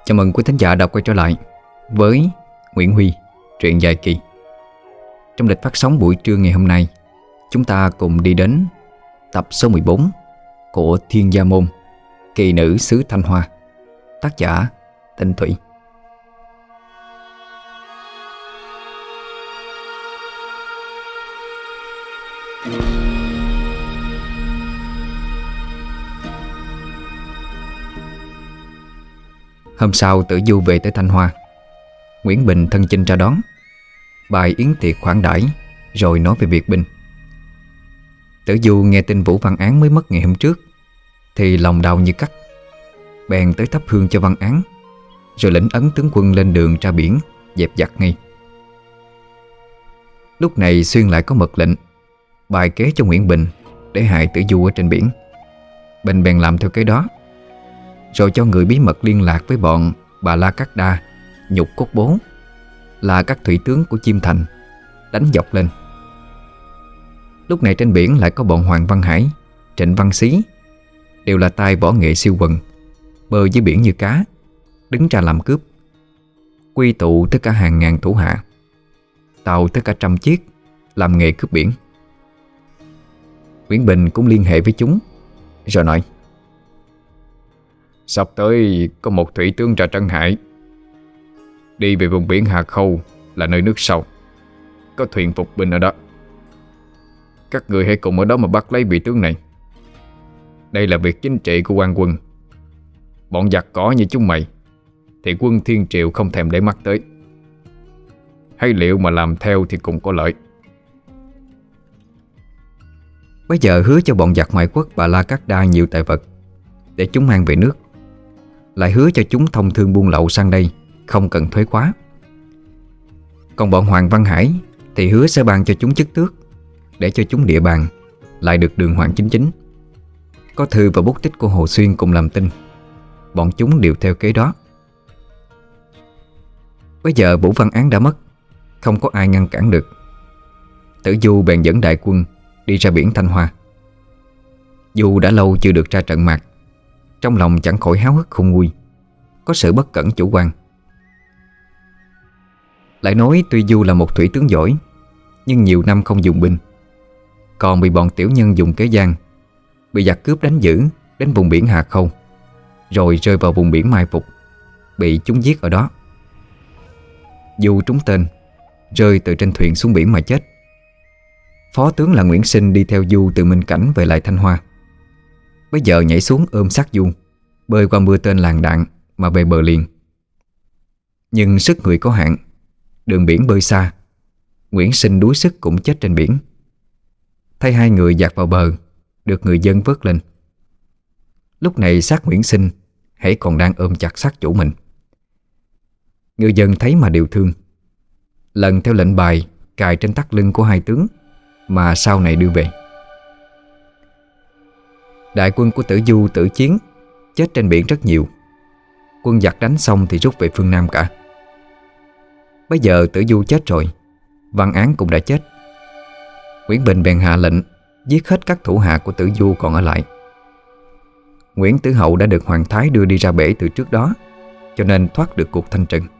Chào mừng quý thính giả đã quay trở lại với Nguyễn Huy, truyện dài kỳ. Trong lịch phát sóng buổi trưa ngày hôm nay, chúng ta cùng đi đến tập số 14 của Thiên Gia Môn, Kỳ Nữ xứ Thanh Hoa, tác giả Tinh Thủy. Hôm sau Tử Du về tới Thanh Hoa, Nguyễn Bình thân chinh ra đón, bài yến tiệc khoản đãi, rồi nói về việc binh. Tử Du nghe tin Vũ Văn Án mới mất ngày hôm trước thì lòng đau như cắt, bèn tới thắp hương cho Văn Án, rồi lĩnh ấn tướng quân lên đường ra biển dẹp giặc ngay. Lúc này Xuyên lại có mật lệnh bài kế cho Nguyễn Bình để hại Tử Du ở trên biển. Bình bèn làm theo cái đó, rồi cho người bí mật liên lạc với bọn Bà La Cát Đa, Nhục Cốt Bố, là các thủy tướng của Chiêm Thành, đánh dọc lên. Lúc này trên biển lại có bọn Hoàng Văn Hải, Trịnh Văn Xí, đều là tay võ nghệ siêu quần, bơi dưới biển như cá, đứng ra làm cướp, quy tụ tất cả hàng ngàn thủ hạ, tàu tất cả 100 chiếc, làm nghề cướp biển. Nguyễn Bình cũng liên hệ với chúng, rồi nói: Sắp tới có một thủy tướng ra Trấn Hải, đi về vùng biển Hà Khâu là nơi nước sâu, có thuyền phục binh ở đó. Các người hãy cùng ở đó mà bắt lấy vị tướng này. Đây là việc chính trị của quan quân. Bọn giặc cỏ như chúng mày thì quân Thiên Triệu không thèm để mắt tới. Hay liệu mà làm theo thì cũng có lợi. Bây giờ hứa cho bọn giặc ngoại quốc Bà La Cát Đa nhiều tài vật để chúng mang về nước, lại hứa cho chúng thông thương buôn lậu sang đây không cần thuế khóa. Còn bọn Hoàng Văn Hải thì hứa sẽ ban cho chúng chức tước, để cho chúng địa bàn lại được đường hoàng chính chính. Có thư và bút tích của Hồ Xuyên cùng làm tin, bọn chúng đều theo kế đó. Bây giờ Vũ Văn Án đã mất, không có ai ngăn cản được. Tử Du bèn dẫn đại quân đi ra biển Thanh Hoa. Dù đã lâu chưa được ra trận mạc, trong lòng chẳng khỏi háo hức khôn nguôi, có sự bất cẩn chủ quan. Lại nói tuy Du là một thủy tướng giỏi, nhưng nhiều năm không dùng binh, còn bị bọn tiểu nhân dùng kế gian, bị giặc cướp đánh giữ đến vùng biển Hà Khâu, rồi rơi vào vùng biển mai phục, bị chúng giết ở đó. Du trúng tên, rơi từ trên thuyền xuống biển mà chết. Phó tướng là Nguyễn Sinh đi theo Du từ Minh Cảnh về lại Thanh Hoa. Bây giờ nhảy xuống ôm xác Du, bơi qua mưa tên làng đạn mà về bờ liền. Nhưng sức người có hạn, đường biển bơi xa, Nguyễn Sinh đuối sức cũng chết trên biển. Thay hai người dạt vào bờ, được người dân vớt lên. Lúc này xác Nguyễn Sinh hãy còn đang ôm chặt xác chủ mình. Người dân thấy mà đều thương, lần theo lệnh bài cài trên thắt lưng của hai tướng mà sau này đưa về. Đại quân của Tử Du tử chiến, chết trên biển rất nhiều. Quân giặc đánh xong thì rút về phương Nam cả. Bây giờ Tử Du chết rồi, Văn Án cũng đã chết. Nguyễn Bình bèn hạ lệnh giết hết các thủ hạ của Tử Du còn ở lại. Nguyễn Tử Hậu đã được Hoàng Thái đưa đi ra bể từ trước đó, cho nên thoát được cuộc thanh trừng.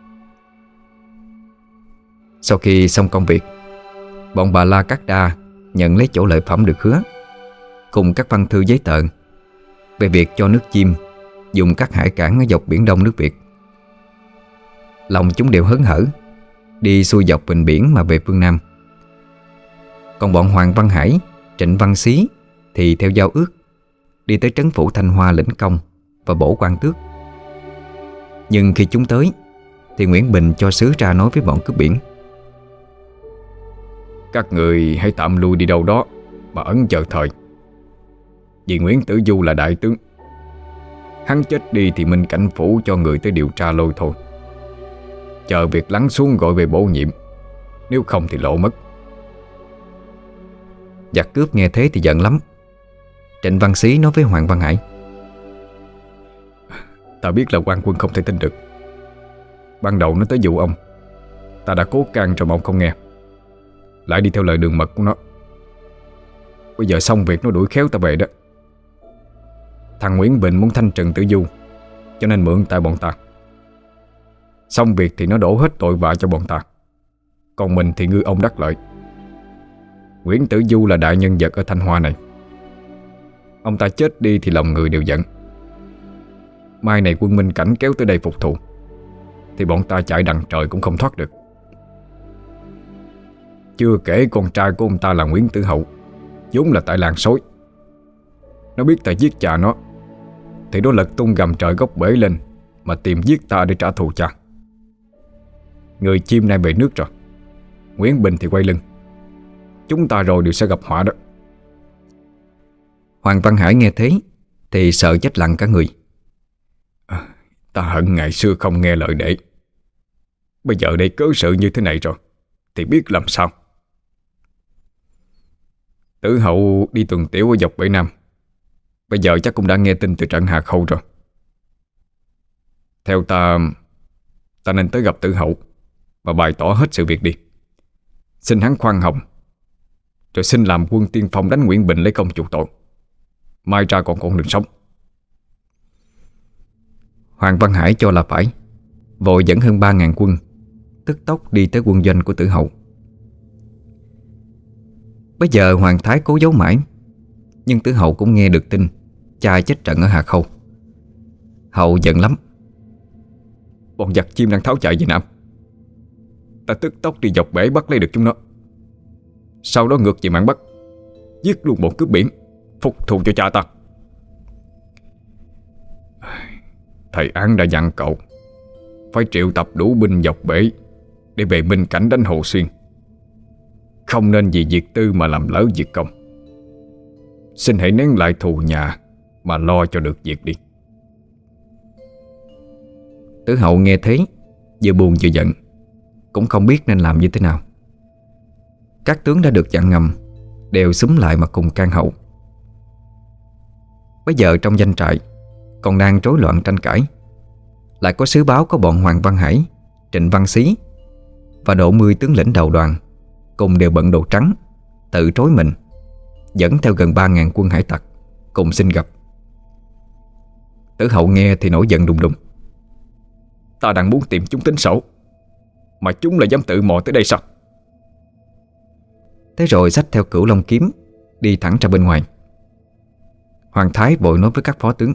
Sau khi xong công việc, bọn Bà La Cát Đa nhận lấy chỗ lợi phẩm được hứa, cùng các văn thư giấy tờ về việc cho nước Chiêm dùng các hải cảng ở dọc biển Đông nước Việt. Lòng chúng đều hớn hở, đi xuôi dọc vịnh biển mà về phương Nam. Còn bọn Hoàng Văn Hải, Trịnh Văn Xí thì theo giao ước đi tới trấn phủ Thanh Hoa lĩnh công và bổ quan tước. Nhưng khi chúng tới thì Nguyễn Bình cho sứ ra nói với bọn cướp biển: Các người hãy tạm lui đi đâu đó mà ẩn chờ thời. Vì Nguyễn Tử Du là đại tướng, hắn chết đi thì Minh Cảnh phủ cho người tới điều tra lôi thôi. Chờ việc lắng xuống gọi về bổ nhiệm, nếu không thì lộ mất. Giặc cướp nghe thế thì giận lắm. Trịnh Văn Xí nói với Hoàng Văn Hải: Ta biết là quan quân không thể tin được. Ban đầu nó tới dụ ông, ta đã cố can rồi mà ông không nghe, lại đi theo lời đường mật của nó. Bây giờ xong việc nó đuổi khéo ta về đó. Thằng Nguyễn Bình muốn thanh trừng Tử Du, cho nên mượn tại bọn ta. Xong việc thì nó đổ hết tội vạ cho bọn ta, còn mình thì ngư ông đắc lợi. Nguyễn Tử Du là đại nhân vật ở Thanh Hoa này. Ông ta chết đi thì lòng người đều giận. Mai này quân Minh Cảnh kéo tới đây phục thù thì bọn ta chạy đằng trời cũng không thoát được. Chưa kể con trai của ông ta là Nguyễn Tử Hậu, vốn là tại làng sói. Nó biết ta giết cha nó thì nó lật tung gầm trời gốc bể lên mà tìm giết ta để trả thù cha. Người chim nay về nước rồi, Nguyễn Bình thì quay lưng. Chúng ta rồi đều sẽ gặp họa đó. Hoàng Văn Hải nghe thế thì sợ chết lặng cả người. Ta hận ngày xưa không nghe lời để. Bây giờ đây cớ sự như thế này rồi thì biết làm sao. Tử Hậu đi tuần tiểu ở dọc bể Nam. Bây giờ chắc cũng đã nghe tin từ trận Hà Khâu rồi. Theo ta nên tới gặp Tử Hậu và bày tỏ hết sự việc đi. Xin hắn khoan hồng, rồi xin làm quân tiên phong đánh Nguyễn Bình lấy công chuộc tội. Mai ra còn con đường sống. Hoàng Văn Hải cho là phải, vội dẫn hơn 3.000 quân tức tốc đi tới quân doanh của Tử Hậu. Bây giờ Hoàng Thái cố giấu mãi, nhưng Tử Hậu cũng nghe được tin cha chết trận ở Hà Khâu. Hậu giận lắm. Bọn giặc chim đang tháo chạy về Nam. Ta tức tốc đi dọc bể bắt lấy được chúng nó, sau đó ngược về mạn Bắc, giết luôn bọn cướp biển, phục thù cho cha ta. Thầy Án đã dặn cậu phải triệu tập đủ binh dọc bể để về Minh Cảnh đánh Hồ Xuyên. Không nên vì việc tư mà làm lỡ việc công. Xin hãy nén lại thù nhà mà lo cho được việc đi. Tử Hậu nghe thế, vừa buồn vừa giận, cũng không biết nên làm như thế nào. Các tướng đã được dặn ngầm đều xúm lại mà cùng can Hậu. Bây giờ trong doanh trại còn đang rối loạn tranh cãi, lại có sứ báo có bọn Hoàng Văn Hải, Trịnh Văn Xí và độ 10 tướng lĩnh đầu đoàn cùng đều bận đồ trắng, tự trối mình, dẫn theo gần 3.000 quân hải tặc cùng xin gặp. Tử Hậu nghe thì nổi giận đùng đùng. Ta đang muốn tìm chúng tính sổ, mà chúng lại dám tự mò tới đây sao? Thế rồi xách theo Cửu Long kiếm đi thẳng ra bên ngoài. Hoàng Thái vội nói với các phó tướng: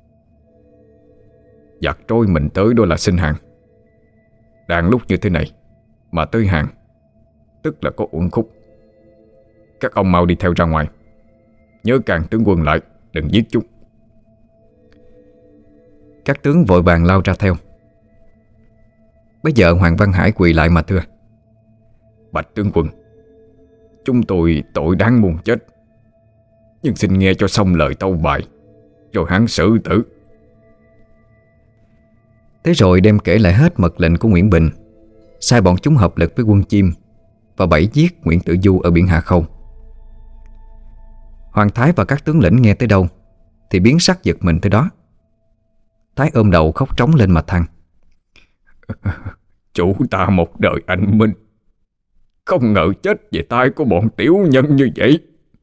Giặc trôi mình tới đó là xin hàng. Đang lúc như thế này mà tới hàng, tức là có uẩn khúc. Các ông mau đi theo ra ngoài, nhớ càng tướng quân lại, đừng giết chúng. Các tướng vội vàng lao ra theo. Bây giờ Hoàng Văn Hải quỳ lại mà thưa: Bạch tướng quân, chúng tôi tội đáng muôn chết, nhưng xin nghe cho xong lời tâu bại, rồi hắn xử tử. Thế rồi đem kể lại hết mật lệnh của Nguyễn Bình, sai bọn chúng hợp lực với quân Chim và bẫy giết Nguyễn Tử Du ở biển Hà Khâu. Hoàng Thái và các tướng lĩnh nghe tới đâu thì biến sắc giật mình tới đó. Thái ôm đầu khóc trống lên mà than: Chủ ta một đời anh minh, không ngờ chết về tay của bọn tiểu nhân như vậy.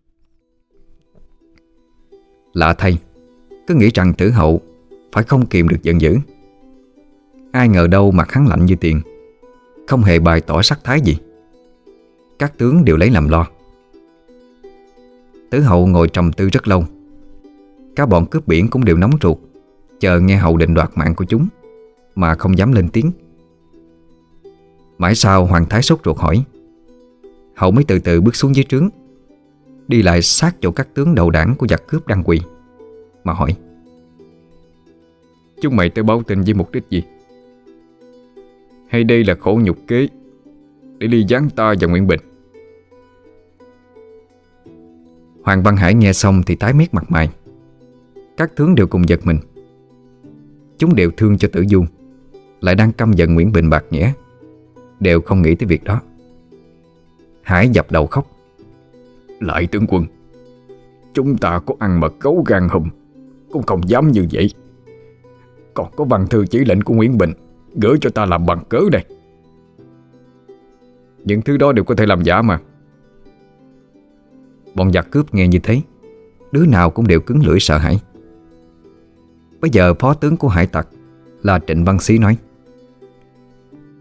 Lạ thay, cứ nghĩ rằng Tử Hậu phải không kìm được giận dữ. Ai ngờ đâu mặt hắn lạnh như tiền, không hề bày tỏ sắc thái gì. Các tướng đều lấy làm lo. Tử Hậu ngồi trầm tư rất lâu. Các bọn cướp biển cũng đều nóng ruột, chờ nghe Hậu định đoạt mạng của chúng, mà không dám lên tiếng. Mãi sau Hoàng Thái sốt ruột hỏi, Hậu mới từ từ bước xuống dưới trướng, đi lại sát chỗ các tướng đầu đảng của giặc cướp đang quỳ, mà hỏi: Chúng mày tới báo tin với mục đích gì? Hay đây là khổ nhục kế để ly gián ta và Nguyễn Bình? Hoàng Văn Hải nghe xong thì tái mét mặt mày. Các tướng đều cùng giật mình. Chúng đều thương cho Tử Du, lại đang căm giận Nguyễn Bình bạc nhẽ, đều không nghĩ tới việc đó. Hải dập đầu khóc: Lại tướng quân, chúng ta có ăn mật gấu gan hùm cũng không dám như vậy. Còn có văn thư chỉ lệnh của Nguyễn Bình gửi cho ta làm bằng cớ đây. Những thứ đó đều có thể làm giả mà. Bọn giặc cướp nghe như thế, đứa nào cũng đều cứng lưỡi sợ hãi. Bây giờ phó tướng của hải tặc là Trịnh Văn Xí nói: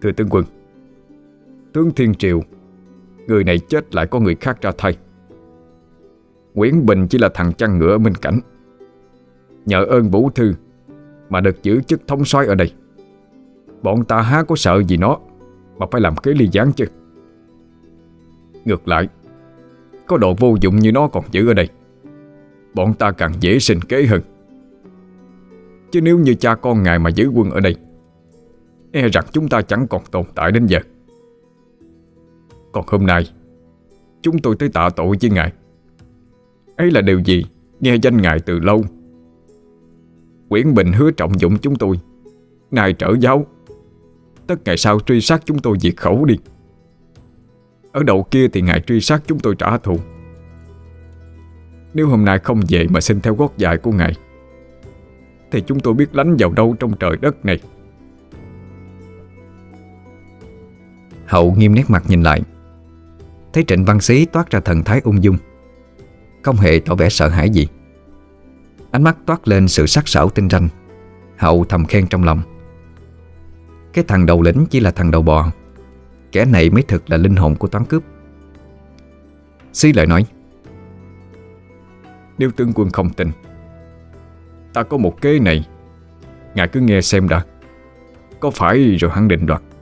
Thưa tướng quân, tướng Thiên Triều, người này chết lại có người khác ra thay. Nguyễn Bình chỉ là thằng chăn ngựa ở Minh Cảnh, nhờ ơn Vũ Thư mà được giữ chức thống soái ở đây. Bọn ta há có sợ gì nó mà phải làm kế ly gián chứ. Ngược lại, có đồ vô dụng như nó còn giữ ở đây, bọn ta càng dễ sinh kế hơn. Chứ nếu như cha con ngài mà giữ quân ở đây, e rằng chúng ta chẳng còn tồn tại đến giờ. Còn hôm nay chúng tôi tới tạ tội với ngài. Ấy là điều gì nghe danh ngài từ lâu. Nguyễn Bình hứa trọng dụng chúng tôi, nay trở giáo, tất ngày sau truy sát chúng tôi diệt khẩu đi. Ở đầu kia thì ngài truy sát chúng tôi trả thù. Nếu hôm nay không về mà xin theo gót dài của ngài, thì chúng tôi biết lánh vào đâu trong trời đất này. Hậu nghiêm nét mặt nhìn lại, thấy Trịnh Văn Xí toát ra thần thái ung dung, không hề tỏ vẻ sợ hãi gì. Ánh mắt toát lên sự sắc sảo tinh ranh. Hậu thầm khen trong lòng, cái thằng đầu lĩnh chỉ là thằng đầu bò, kẻ này mới thực là linh hồn của toán cướp. Xí lại nói: Nếu tướng quân không tin, ta có một kế này, ngài cứ nghe xem đã, có phải rồi hẳn định đoạt.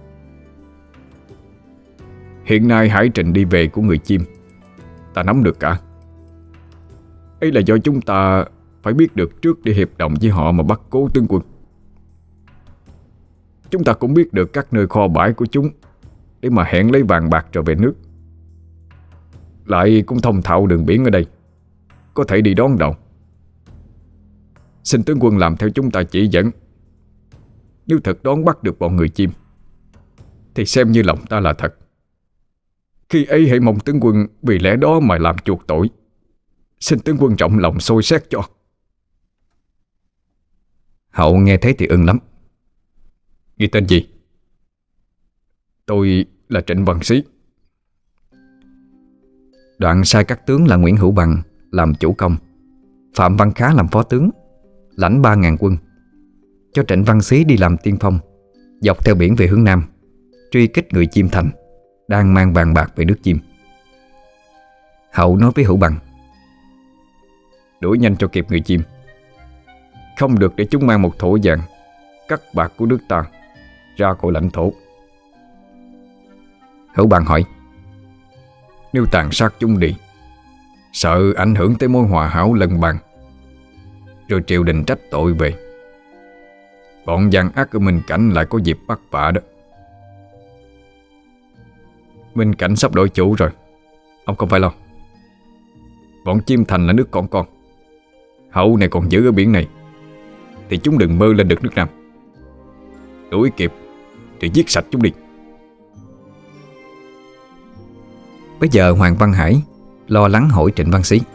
Hiện nay hải trình đi về của người chim ta nắm được cả. Ấy là do chúng ta phải biết được trước để hiệp đồng với họ mà bắt cố tướng quân. Chúng ta cũng biết được các nơi kho bãi của chúng để mà hẹn lấy vàng bạc rồi về nước. Lại cũng thông thạo đường biển ở đây, có thể đi đón đầu. Xin tướng quân làm theo chúng ta chỉ dẫn. Nếu thật đón bắt được bọn người chim thì xem như lòng ta là thật. Khi ấy hãy mong tướng quân vì lẽ đó mà làm chuộc tội. Xin tướng quân rộng lòng soi xét cho. Hậu nghe thấy thì ưng lắm. Ghi tên gì? Tôi là Trịnh Văn Xí. Đoạn sai các tướng là Nguyễn Hữu Bằng làm chủ công, Phạm Văn Khá làm phó tướng, lãnh 3.000 quân, cho Trịnh Văn Xí đi làm tiên phong, dọc theo biển về hướng Nam, truy kích người Chiêm Thành đang mang vàng bạc về nước Chiêm. Hậu nói với Hữu Bằng: Đuổi nhanh cho kịp người Chiêm, không được để chúng mang một thổ vàng cắt bạc của nước ta ra khỏi lãnh thổ. Hữu Bằng hỏi: Nếu tàn sát chúng đi, sợ ảnh hưởng tới mối hòa hảo lân bang, rồi triều đình trách tội về, bọn gian ác ở Minh Cảnh lại có dịp bắt vạ đó. Minh Cảnh sắp đổi chủ rồi, ông không phải lo. Bọn Chiêm Thành là nước con, Hậu này còn giữ ở biển này, thì chúng đừng mơ lên được nước Nam. Đuổi kịp thì giết sạch chúng đi. Bây giờ Hoàng Văn Hải lo lắng hỏi Trịnh Văn Xí: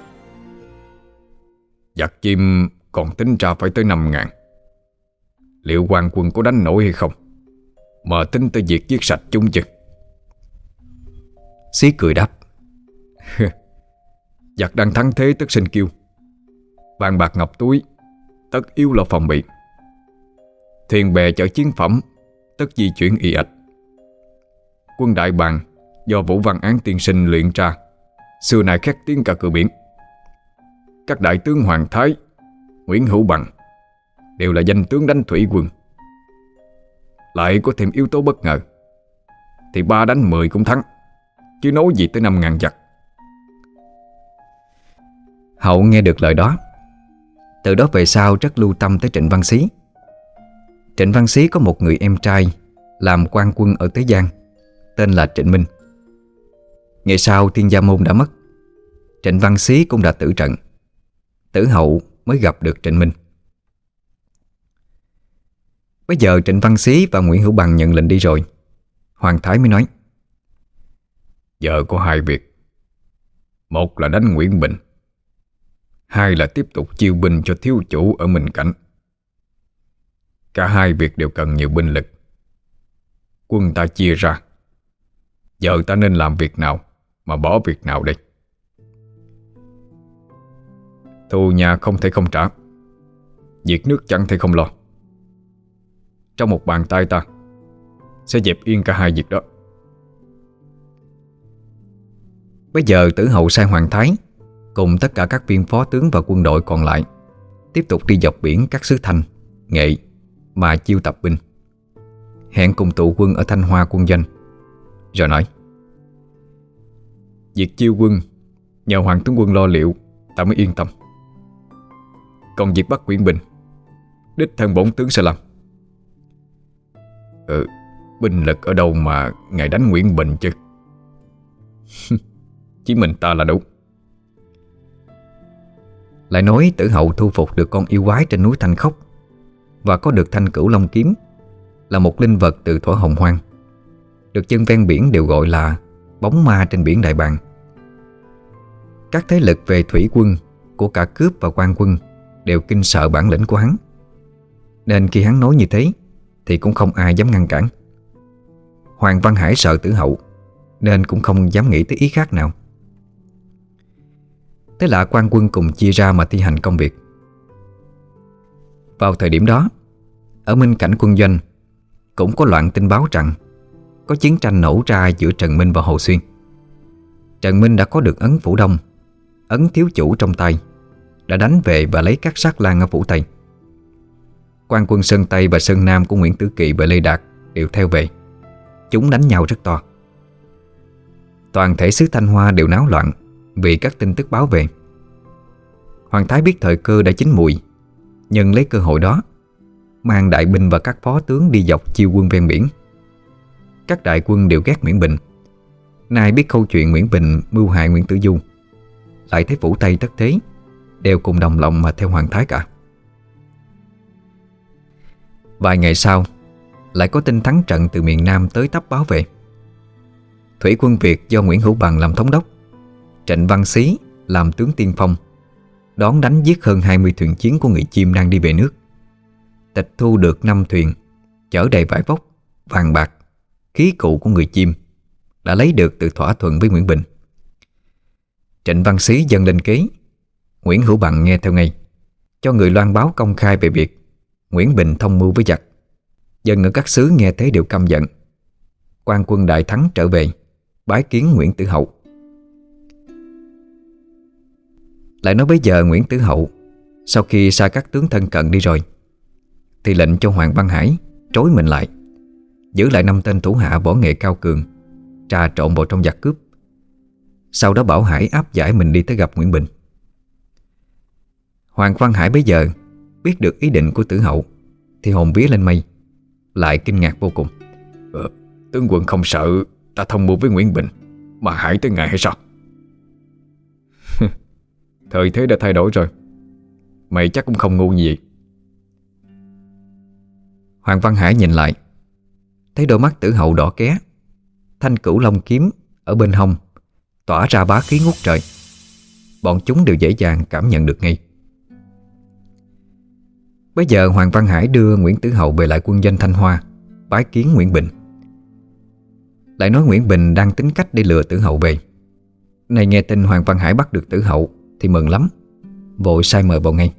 Giặc Chiêm còn tính ra phải tới 5.000. Liệu quan quân có đánh nổi hay không, mà tính tới việc giết sạch chúng chứ? Xí cười đáp: Giặc đang thắng thế tất sinh kiêu, vàng bạc ngọc túi tất yếu là phòng bị. Thuyền bè chở chiến phẩm tất di chuyển ì ạch. Quân Đại Bàng do Vũ Văn Án tiên sinh luyện ra, xưa nay khét tiếng cả cửa biển. Các đại tướng Hoàng Thái, Nguyễn Hữu Bằng đều là danh tướng đánh thủy quân. Lại có thêm yếu tố bất ngờ, thì 3 đánh 10 cũng thắng, chứ nói gì tới 5.000 giặc. Hậu nghe được lời đó, từ đó về sau rất lưu tâm tới Trịnh Văn Xí. Trịnh Văn Xí có một người em trai làm quan quân ở Tế Giang, tên là Trịnh Minh. Ngày sau Thiên Gia Môn đã mất, Trịnh Văn Xí cũng đã tử trận. Tử Hậu mới gặp được Trịnh Minh. Bây giờ Trịnh Văn Xí và Nguyễn Hữu Bằng nhận lệnh đi rồi, Hoàng Thái mới nói: Giờ có 2 việc. Một là đánh Nguyễn Bình, 2 là tiếp tục chiêu binh cho thiếu chủ ở Minh Cảnh. Cả 2 việc đều cần nhiều binh lực. Quân ta chia ra, giờ ta nên làm việc nào mà bỏ việc nào đây? Thù nhà không thể không trả, việc nước chẳng thể không lo. Trong một bàn tay ta, sẽ dẹp yên cả hai việc đó. Bây giờ Tử Hậu sai Hoàng Thái cùng tất cả các viên phó tướng và quân đội còn lại tiếp tục đi dọc biển các xứ Thanh, Nghệ mà chiêu tập binh. Hẹn cùng tụ quân ở Thanh Hoa quân doanh. Rồi nói: Việc chiêu quân nhờ Hoàng tướng quân lo liệu, ta mới yên tâm. Còn việc bắt Nguyễn Bình, đích thân bổn tướng sẽ làm. Binh lực ở đâu mà ngài đánh Nguyễn Bình chứ? Chỉ mình ta là đủ. Lại nói Tử Hậu thu phục được con yêu quái trên núi Thanh Khốc và có được thanh cửu long kiếm, là một linh vật từ thuở Hồng Hoang, được dân ven biển đều gọi là bóng ma trên biển Đại Bàng. Các thế lực về thủy quân của cả cướp và quan quân đều kinh sợ bản lĩnh của hắn, nên khi hắn nói như thế thì cũng không ai dám ngăn cản. Hoàng Văn Hải sợ Tử Hậu nên cũng không dám nghĩ tới ý khác nào. Thế là quan quân cùng chia ra mà thi hành công việc. Vào thời điểm đó, ở Minh Cảnh quân doanh cũng có loạn tin báo rằng có chiến tranh nổ ra giữa Trần Minh và Hồ Xuyên. Trần Minh đã có được ấn Phủ Đông, ấn thiếu chủ trong tay, đã đánh về và lấy các sát lang ở Phủ Tây. Quan quân Sơn Tây và Sơn Nam của Nguyễn Tử Kỳ và Lê Đạt đều theo về. Chúng đánh nhau rất to. Toàn thể xứ Thanh Hoa đều náo loạn vì các tin tức báo về. Hoàng Thái biết thời cơ đã chín mùi, nhân lấy cơ hội đó mang đại binh và các phó tướng đi dọc chiêu quân ven biển. Các đại quân đều ghét Nguyễn Bình. Nay biết câu chuyện Nguyễn Bình mưu hại Nguyễn Tử Du, lại thấy Phủ Tây thất thế, đều cùng đồng lòng mà theo Hoàng Thái cả. Vài ngày sau, lại có tin thắng trận từ miền Nam tới tấp báo về. Thủy quân Việt do Nguyễn Hữu Bằng làm thống đốc, Trịnh Văn Xí làm tướng tiên phong, đón đánh giết hơn 20 thuyền chiến của người Chiêm đang đi về nước. Tịch thu được 5 thuyền chở đầy vải vóc, vàng bạc, khí cụ của người Chiêm đã lấy được từ thỏa thuận với Nguyễn Bình. Trịnh Văn Xí dâng lên kế. Nguyễn Hữu Bằng nghe theo ngay, cho người loan báo công khai về việc Nguyễn Bình thông mưu với giặc. Dân ở các xứ nghe thấy đều căm giận. Quan quân đại thắng trở về bái kiến Nguyễn Tử Hậu. Lại nói bây giờ Nguyễn Tử Hậu sau khi sai các tướng thân cận đi rồi, thì lệnh cho Hoàng Văn Hải trối mình lại, giữ lại 5 tên thủ hạ võ nghệ cao cường, trà trộn vào trong giặc cướp. Sau đó bảo Hải áp giải mình đi tới gặp Nguyễn Bình. Hoàng Văn Hải bây giờ biết được ý định của Tử Hậu thì hồn vía lên mây, lại kinh ngạc vô cùng. Tướng quân không sợ ta thông mưu với Nguyễn Bình mà hại tới ngài hay sao? Thời thế đã thay đổi rồi, mày chắc cũng không ngu như vậy. Hoàng Văn Hải nhìn lại, thấy đôi mắt Tử Hậu đỏ ké, thanh cửu long kiếm ở bên hông tỏa ra bá khí ngút trời. Bọn chúng đều dễ dàng cảm nhận được ngay. Bây giờ Hoàng Văn Hải đưa Nguyễn Tử Hậu về lại quân doanh Thanh Hoa bái kiến Nguyễn Bình. Lại nói Nguyễn Bình đang tính cách để lừa Tử Hậu về. Này nghe tin Hoàng Văn Hải bắt được Tử Hậu thì mừng lắm, vội sai mời vào ngay.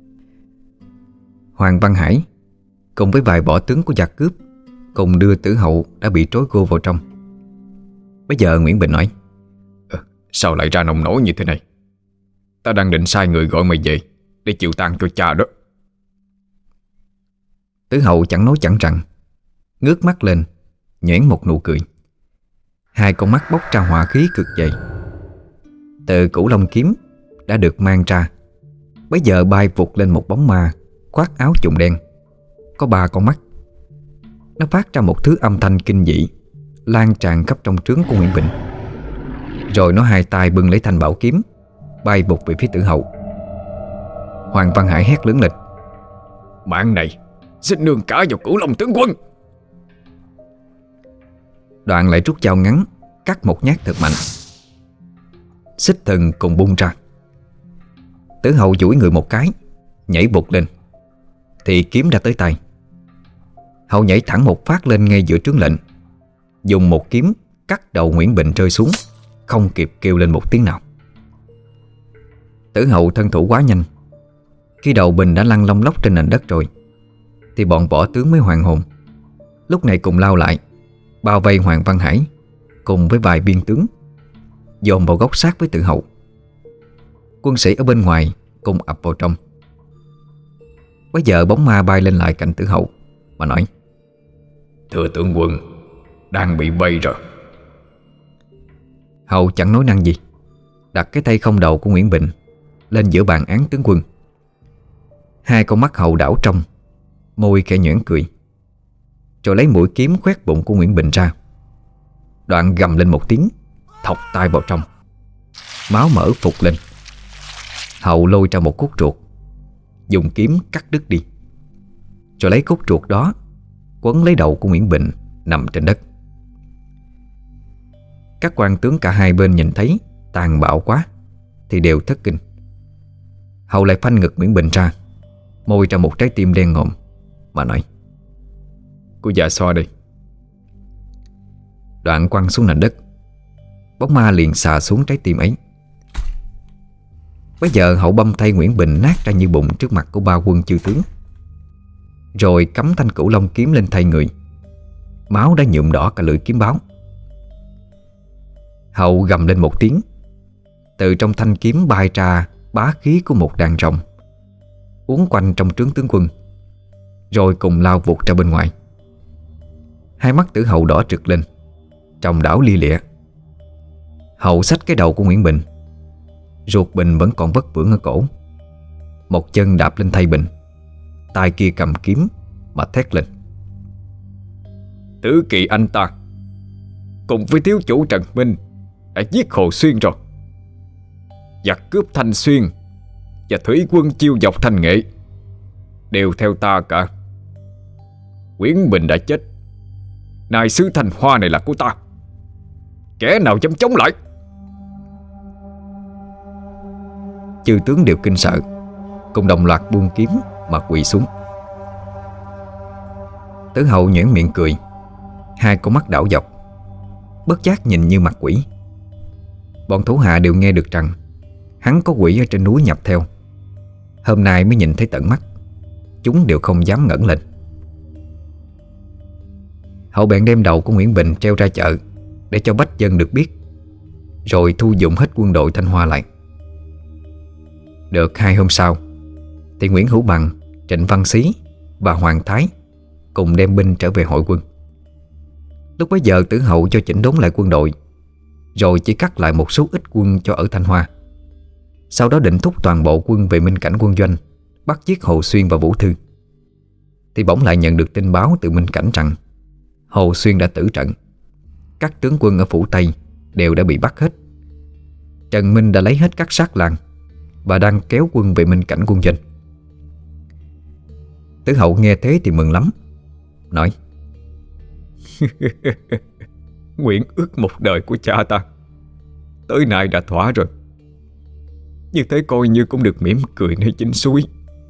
Hoàng Văn Hải cùng với vài võ tướng của giặc cướp cùng đưa Tử Hậu đã bị trói gô vào trong. Bây giờ Nguyễn Bình nói: Sao lại ra nông nổi như thế này? Ta đang định sai người gọi mày về để chịu tang cho cha đó. Tử Hậu chẳng nói chẳng rằng, ngước mắt lên nhoẻn một nụ cười. Hai con mắt bốc ra hỏa khí cực dày. Từ cửu long kiếm đã được mang ra, bây giờ bay vụt lên một bóng ma khoác áo chùng đen, có 3 con mắt. Nó phát ra một thứ âm thanh kinh dị, lan tràn khắp trong trướng của Nguyễn Bình. Rồi nó hai tay bưng lấy thanh bảo kiếm, bay vụt về phía Tử Hậu. Hoàng Văn Hải hét lớn lên: Mạng này xin nương cả vào Cửu Long tướng quân. Đoạn lại rút dao ngắn cắt một nhát thật mạnh. Xích thần cùng bung ra. Tử Hậu duỗi người một cái, nhảy vụt lên, thì kiếm đã tới tay. Hậu nhảy thẳng một phát lên ngay giữa trướng lệnh, dùng một kiếm cắt đầu Nguyễn Bình rơi xuống, không kịp kêu lên một tiếng nào. Tử Hậu thân thủ quá nhanh. Khi đầu Bình đã lăn lông lốc trên nền đất rồi, thì bọn võ tướng mới hoàn hồn. Lúc này cùng lao lại bao vây Hoàng Văn Hải cùng với vài viên tướng, dồn vào góc sát với Tử Hậu. Quân sĩ ở bên ngoài cùng ập vào trong. Bây giờ bóng ma bay lên lại cạnh Tử Hậu mà nói: Thưa tướng quân, đang bị vây rồi. Hậu chẳng nói năng gì, đặt cái tay không đầu của Nguyễn Bình lên giữa bàn án tướng quân. Hai con mắt Hậu đảo trong, môi khẽ nhoẻn cười, rồi lấy mũi kiếm khoét bụng của Nguyễn Bình ra. Đoạn gầm lên một tiếng, thọc tay vào trong. Máu mỡ phụt lên. Hậu lôi ra một cốt ruột, dùng kiếm cắt đứt đi, rồi lấy cốt ruột đó quấn lấy đầu của Nguyễn Bình nằm trên đất. Các quan tướng cả hai bên nhìn thấy tàn bạo quá thì đều thất kinh. Hậu lại phanh ngực Nguyễn Bình ra, môi ra một trái tim đen ngòm mà nói: Cô già xoa đi. Đoạn quăng xuống nền đất. Bóng ma liền xà xuống trái tim ấy. Bây giờ Hậu băm thay Nguyễn Bình nát ra như bụng trước mặt của ba quân chư tướng, rồi cắm thanh cửu long kiếm lên thay người. Máu đã nhuộm đỏ cả lưỡi kiếm báo. Hậu gầm lên một tiếng. Từ trong thanh kiếm bay ra bá khí của một đàn rồng, uốn quanh trong trướng tướng quân, rồi cùng lao vụt ra bên ngoài. Hai mắt Tử Hậu đỏ trực lên, tròng đảo lia lịa. Hậu xách cái đầu của Nguyễn Bình, ruột Bình vẫn còn vất vưởng ở cổ. Một chân đạp lên thay Bình, tay kia cầm kiếm mà thét lên: Tử Kỳ anh ta cùng với thiếu chủ Trần Minh đã giết Hồ Xuyên rồi. Giặc cướp Thanh Xuyên và thủy quân chiêu dọc Thanh Nghệ đều theo ta cả. Nguyễn Bình đã chết, nay xứ Thanh Hoa này là của ta. Kẻ nào dám chống lại? Chư tướng đều kinh sợ, cùng đồng loạt buông kiếm mà quỳ xuống. Tử Hậu nhoẻn miệng cười, hai con mắt đảo dọc, bất giác nhìn như mặt quỷ. Bọn thủ hạ đều nghe được rằng hắn có quỷ ở trên núi nhập theo. Hôm nay mới nhìn thấy tận mắt, chúng đều không dám ngẩng lên. Hậu bèn đem đầu của Nguyễn Bình treo ra chợ để cho bách dân được biết, rồi thu dọn hết quân đội Thanh Hoa lại. Được 2 hôm sau thì Nguyễn Hữu Bằng, Trịnh Văn Xí và Hoàng Thái cùng đem binh trở về hội quân. Lúc bấy giờ Tử Hậu cho chỉnh đốn lại quân đội, rồi chỉ cắt lại một số ít quân cho ở Thanh Hoa. Sau đó định thúc toàn bộ quân về Minh Cảnh quân doanh, bắt giết Hồ Xuyên và Vũ Thư. Thì bỗng lại nhận được tin báo từ Minh Cảnh rằng Hồ Xuyên đã tử trận. Các tướng quân ở phủ Tây đều đã bị bắt hết. Trần Minh đã lấy hết các sát lang và đang kéo quân về Minh Cảnh quân doanh. Tử Hậu nghe thế thì mừng lắm, nói: Nguyện ước một đời của cha ta tới nay đã thỏa rồi. Như thế coi như cũng được mỉm cười nơi chính suối.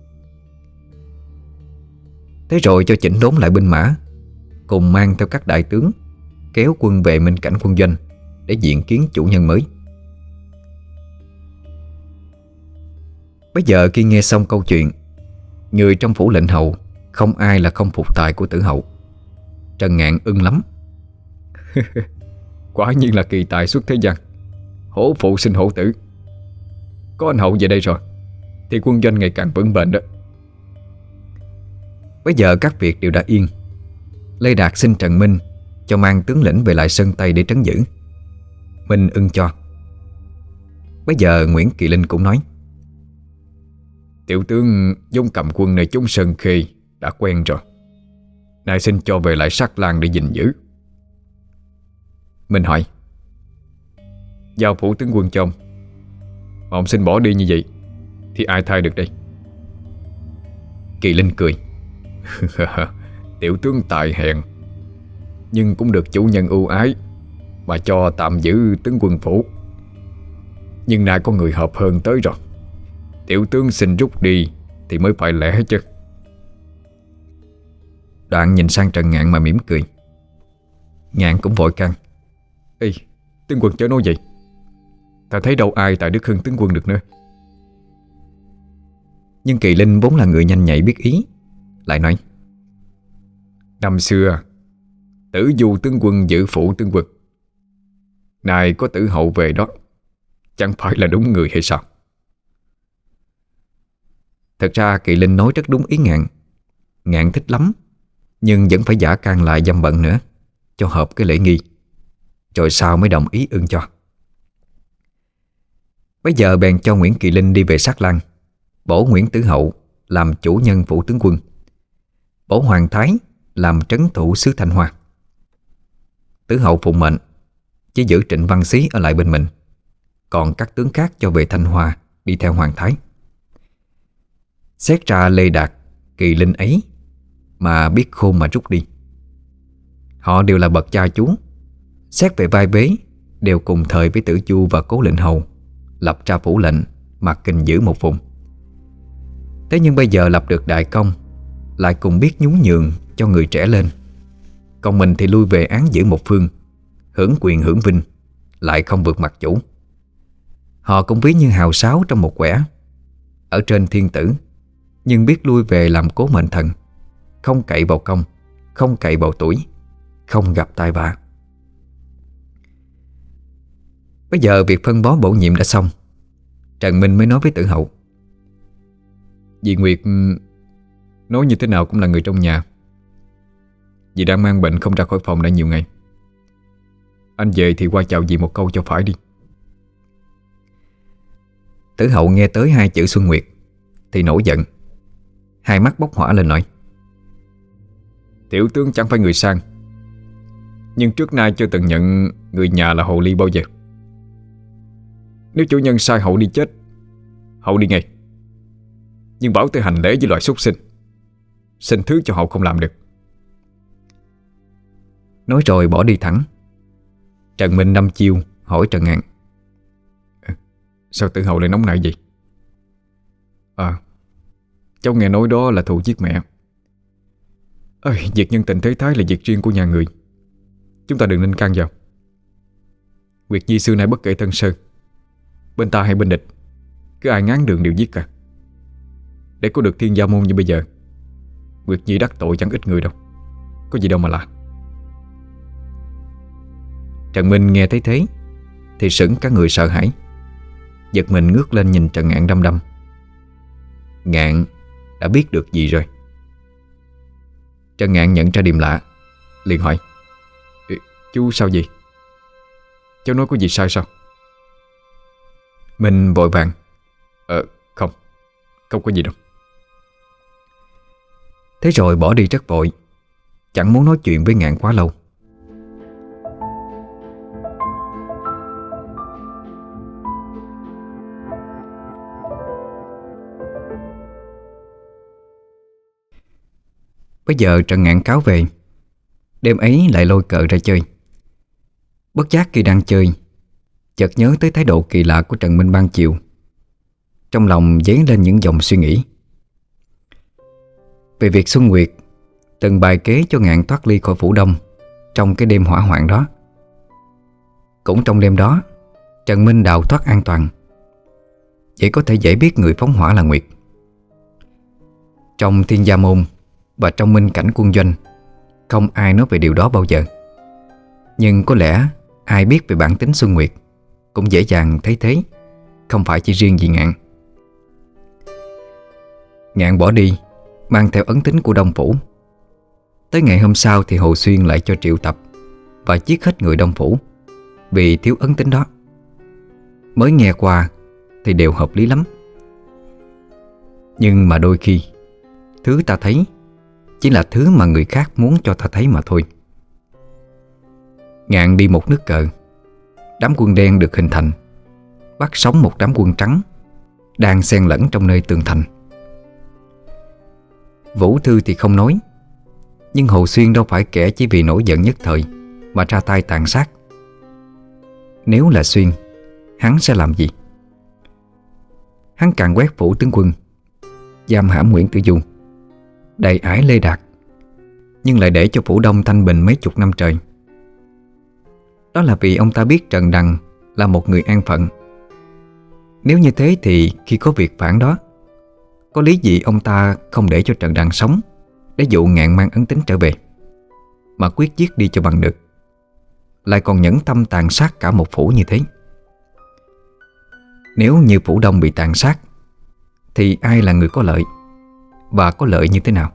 Thế rồi cho chỉnh đốn lại binh mã, cùng mang theo các đại tướng kéo quân về Minh Cảnh quân doanh để diện kiến chủ nhân mới. Bây giờ khi nghe xong câu chuyện, người trong phủ lệnh hầu không ai là không phục tài của Tử Hậu. Trần Ngạn ưng lắm. Quả nhiên là kỳ tài xuất thế gian, hổ phụ sinh hổ tử. Có anh Hậu về đây rồi thì quân doanh ngày càng vững bền đó. Bây giờ các việc đều đã yên. Lê Đạt xin Trần Minh cho mang tướng lĩnh về lại Sơn Tây để trấn giữ. Minh ưng cho. Bây giờ Nguyễn Kỳ Linh cũng nói: Tiểu tướng vốn cầm quân nơi chốn Sơn Khê đã quen rồi, nay xin cho về lại Sắc Lang để gìn giữ. Minh hỏi: Giao phủ tướng quân cho ông, mà ông xin bỏ đi như vậy thì ai thay được đây? Kỳ Linh cười: Tiểu tướng tài hèn, nhưng cũng được chủ nhân ưu ái mà cho tạm giữ tướng quân phủ. Nhưng nay có người hợp hơn tới rồi, tiểu tướng xin rút đi thì mới phải lẽ chứ. Đoạn nhìn sang Trần Ngạn mà mỉm cười. Ngạn cũng vội can: Ê, tướng quân chớ nói vậy. Ta thấy đâu ai tài đức hơn tướng quân được nữa. Nhưng Kỳ Linh vốn là người nhanh nhạy biết ý, lại nói: Năm xưa Tử Du tướng quân giữ phủ tướng quân. Này có Tử Hậu về đó, chẳng phải là đúng người hay sao? Thật ra Kỳ Linh nói rất đúng ý Ngạn. Ngạn thích lắm, nhưng vẫn phải giả can lại dăm bận nữa cho hợp cái lễ nghi, rồi sau mới đồng ý ưng cho. Bây giờ bèn cho Nguyễn Kỳ Linh đi về Sát Lang, bổ Nguyễn Tử Hậu làm chủ nhân phủ tướng quân, bổ Hoàng Thái làm trấn thủ xứ Thanh Hoa. Tử Hậu phụng mệnh, chỉ giữ Trịnh Văn Xí ở lại bên mình, còn các tướng khác cho về Thanh Hoa đi theo Hoàng Thái. Xét ra Lê Đạt, Kỳ Linh ấy mà biết khôn mà rút đi. Họ đều là bậc cha chú, xét về vai vế đều cùng thời với Tử Du và Cố Lệnh Hầu lập ra phủ lệnh mà kình giữ một vùng. Thế nhưng bây giờ lập được đại công, lại cùng biết nhún nhường cho người trẻ lên, còn mình thì lui về án giữ một phương, hưởng quyền hưởng vinh, lại không vượt mặt chủ. Họ cũng ví như hào sáo trong một quẻ, ở trên thiên tử, nhưng biết lui về làm cố mệnh thần, không cậy vào công, không cậy vào tuổi, không gặp tai vạ. Bây giờ việc phân bó bổ nhiệm đã xong, Trần Minh mới nói với Tử Hậu: Dì Nguyệt nói như thế nào cũng là người trong nhà. Dì đang mang bệnh không ra khỏi phòng đã nhiều ngày. Anh về thì qua chào dì một câu cho phải đi. Tử Hậu nghe tới hai chữ Xuân Nguyệt thì nổi giận, hai mắt bốc hỏa lên nói: Tiểu tướng chẳng phải người sang, nhưng trước nay chưa từng nhận người nhà là hồ ly bao giờ. Nếu chủ nhân sai hậu đi chết, hậu đi ngay. Nhưng bảo tới hành lễ với loại súc sinh, xin thứ cho hậu không làm được. Nói rồi bỏ đi thẳng. Trần Minh đâm chiêu hỏi Trần Ngạn: Sao Tử Hậu lại nóng nảy vậy? Cháu nghe nói đó là thù giết mẹ. Việc nhân tình thế thái là việc riêng của nhà người, chúng ta đừng nên can vào. Nguyệt Nhi xưa nay bất kể thân sơ, bên ta hay bên địch, cứ ai ngáng đường đều giết cả. Để có được thiên gia môn như bây giờ, Nguyệt Nhi đắc tội chẳng ít người đâu, có gì đâu mà lạ. Trần Minh nghe thấy thế thì sững cả người sợ hãi, giật mình ngước lên nhìn Trần Ngạn đăm đăm. Ngạn đã biết được gì rồi? Trần Ngạn nhận ra điềm lạ, liền hỏi: Chú sao gì? Cháu nói có gì sai sao? Minh vội vàng: Không có gì đâu. Thế rồi bỏ đi rất vội, chẳng muốn nói chuyện với Ngạn quá lâu. Bây giờ Trần Ngạn cáo về, đêm ấy lại lôi cờ ra chơi. Bất giác khi đang chơi, chợt nhớ tới thái độ kỳ lạ của Trần Minh ban chiều. Trong lòng dấy lên những dòng suy nghĩ về việc Xuân Nguyệt từng bài kế cho Ngạn thoát ly khỏi phủ Đông trong cái đêm hỏa hoạn đó. Cũng trong đêm đó, Trần Minh đào thoát an toàn, vậy có thể dễ biết người phóng hỏa là Nguyệt. Trong Thiên Gia Môn và trong Minh Cảnh Quân Doanh, không ai nói về điều đó bao giờ. Nhưng có lẽ ai biết về bản tính Xuân Nguyệt cũng dễ dàng thấy thế, không phải chỉ riêng gì Ngạn. Ngạn bỏ đi mang theo ấn tín của Đông Phủ. Tới ngày hôm sau thì Hồ Xuyên lại cho triệu tập và giết hết người Đông Phủ vì thiếu ấn tín đó. Mới nghe qua thì đều hợp lý lắm, nhưng mà đôi khi thứ ta thấy chỉ là thứ mà người khác muốn cho ta thấy mà thôi. Ngạn đi một nước cờ, đám quân đen được hình thành, bắt sống một đám quân trắng đang xen lẫn trong nơi tường thành. Vũ Thư thì không nói, nhưng Hồ Xuyên đâu phải kẻ chỉ vì nổi giận nhất thời mà ra tay tàn sát. Nếu là Xuyên, hắn sẽ làm gì? Hắn càn quét phủ tướng quân, giam hãm Nguyễn Tử Du, đầy ải Lê Đạt, nhưng lại để cho phủ Đông thanh bình mấy chục năm trời. Đó là vì ông ta biết Trần Đằng là một người an phận. Nếu như thế thì khi có việc phản đó, có lý gì ông ta không để cho Trần Đằng sống để dụ Ngạn mang ấn tín trở về, mà quyết giết đi cho bằng được, lại còn nhẫn tâm tàn sát cả một phủ như thế. Nếu như phủ Đông bị tàn sát thì ai là người có lợi, và có lợi như thế nào?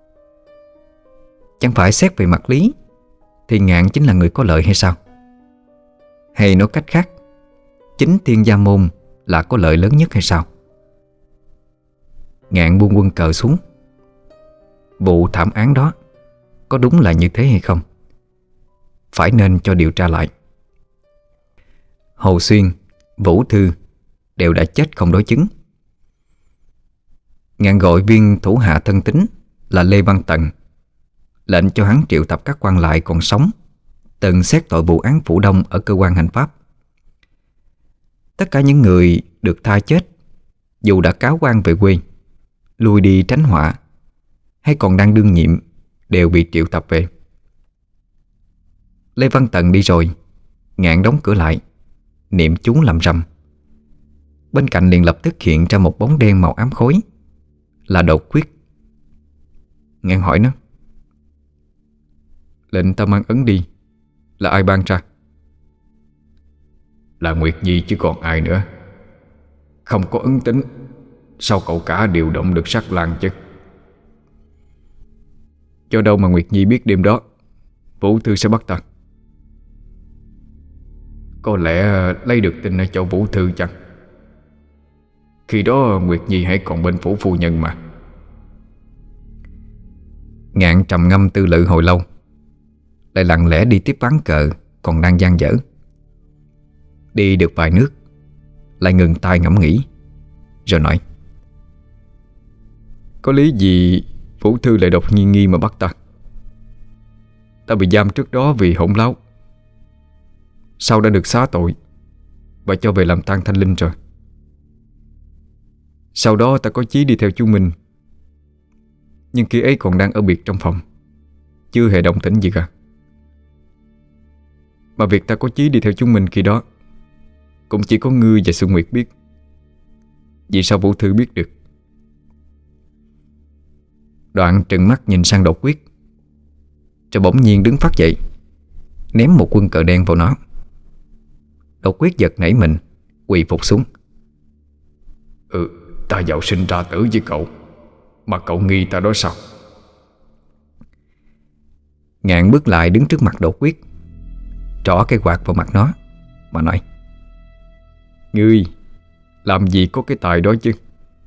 Chẳng phải xét về mặt lý thì Ngạn chính là người có lợi hay sao? Hay nói cách khác, chính Thiên Gia Môn là có lợi lớn nhất hay sao? Ngạn buông quân cờ xuống. Vụ thảm án đó có đúng là như thế hay không? Phải nên cho điều tra lại. Hồ Xuyên, Vũ Thư đều đã chết không đối chứng. Ngạn gọi viên thủ hạ thân tín là Lê Văn Tần, lệnh cho hắn triệu tập các quan lại còn sống từng xét tội vụ án Phủ Đông ở cơ quan hành pháp. Tất cả những người được tha chết, dù đã cáo quan về quê, lui đi tránh họa, hay còn đang đương nhiệm, đều bị triệu tập về. Lê Văn Tần đi rồi, Ngạn đóng cửa lại, niệm chú làm rầm. Bên cạnh liền lập tức hiện ra một bóng đen màu ám khối, là Đột Quyết. Ngạn hỏi nó: lệnh ta mang ấn đi là ai ban ra? Là Nguyệt Nhi chứ còn ai nữa. Không có ấn tính, sao cậu cả điều động được sắc lang chứ? Cho đâu mà Nguyệt Nhi biết đêm đó Vũ Thư sẽ bắt ta? Có lẽ lấy được tin ở chỗ Vũ Thư chăng? Khi đó Nguyệt Nhi hãy còn bên phủ phu nhân mà. Ngạn trầm ngâm tư lự hồi lâu, lại lặng lẽ đi tiếp ván cờ còn đang dang dở. Đi được vài nước, lại ngừng tay ngẫm nghĩ, rồi nói: có lý gì Vũ Thư lại đột nhiên nghi mà bắt ta? Ta bị giam trước đó vì hỗn láo, sau đã được xá tội và cho về làm tang thanh linh rồi. Sau đó ta có chí đi theo chú Minh, nhưng khi ấy còn đang ở biệt trong phòng, chưa hề động tĩnh gì cả. Mà việc ta có chí đi theo chú Minh khi đó cũng chỉ có ngươi và Xuân Nguyệt biết. Vì sao Vũ Thư biết được? Đoạn trừng mắt nhìn sang Đột Quyết, rồi bỗng nhiên đứng phát dậy, ném một quân cờ đen vào nó. Đột Quyết giật nảy mình, quỳ phục xuống. Ta giàu sinh ra tử với cậu, mà cậu nghi ta đó sao? Ngạn bước lại đứng trước mặt Đột Quyết, trỏ cái quạt vào mặt nó mà nói: ngươi làm gì có cái tài đó chứ?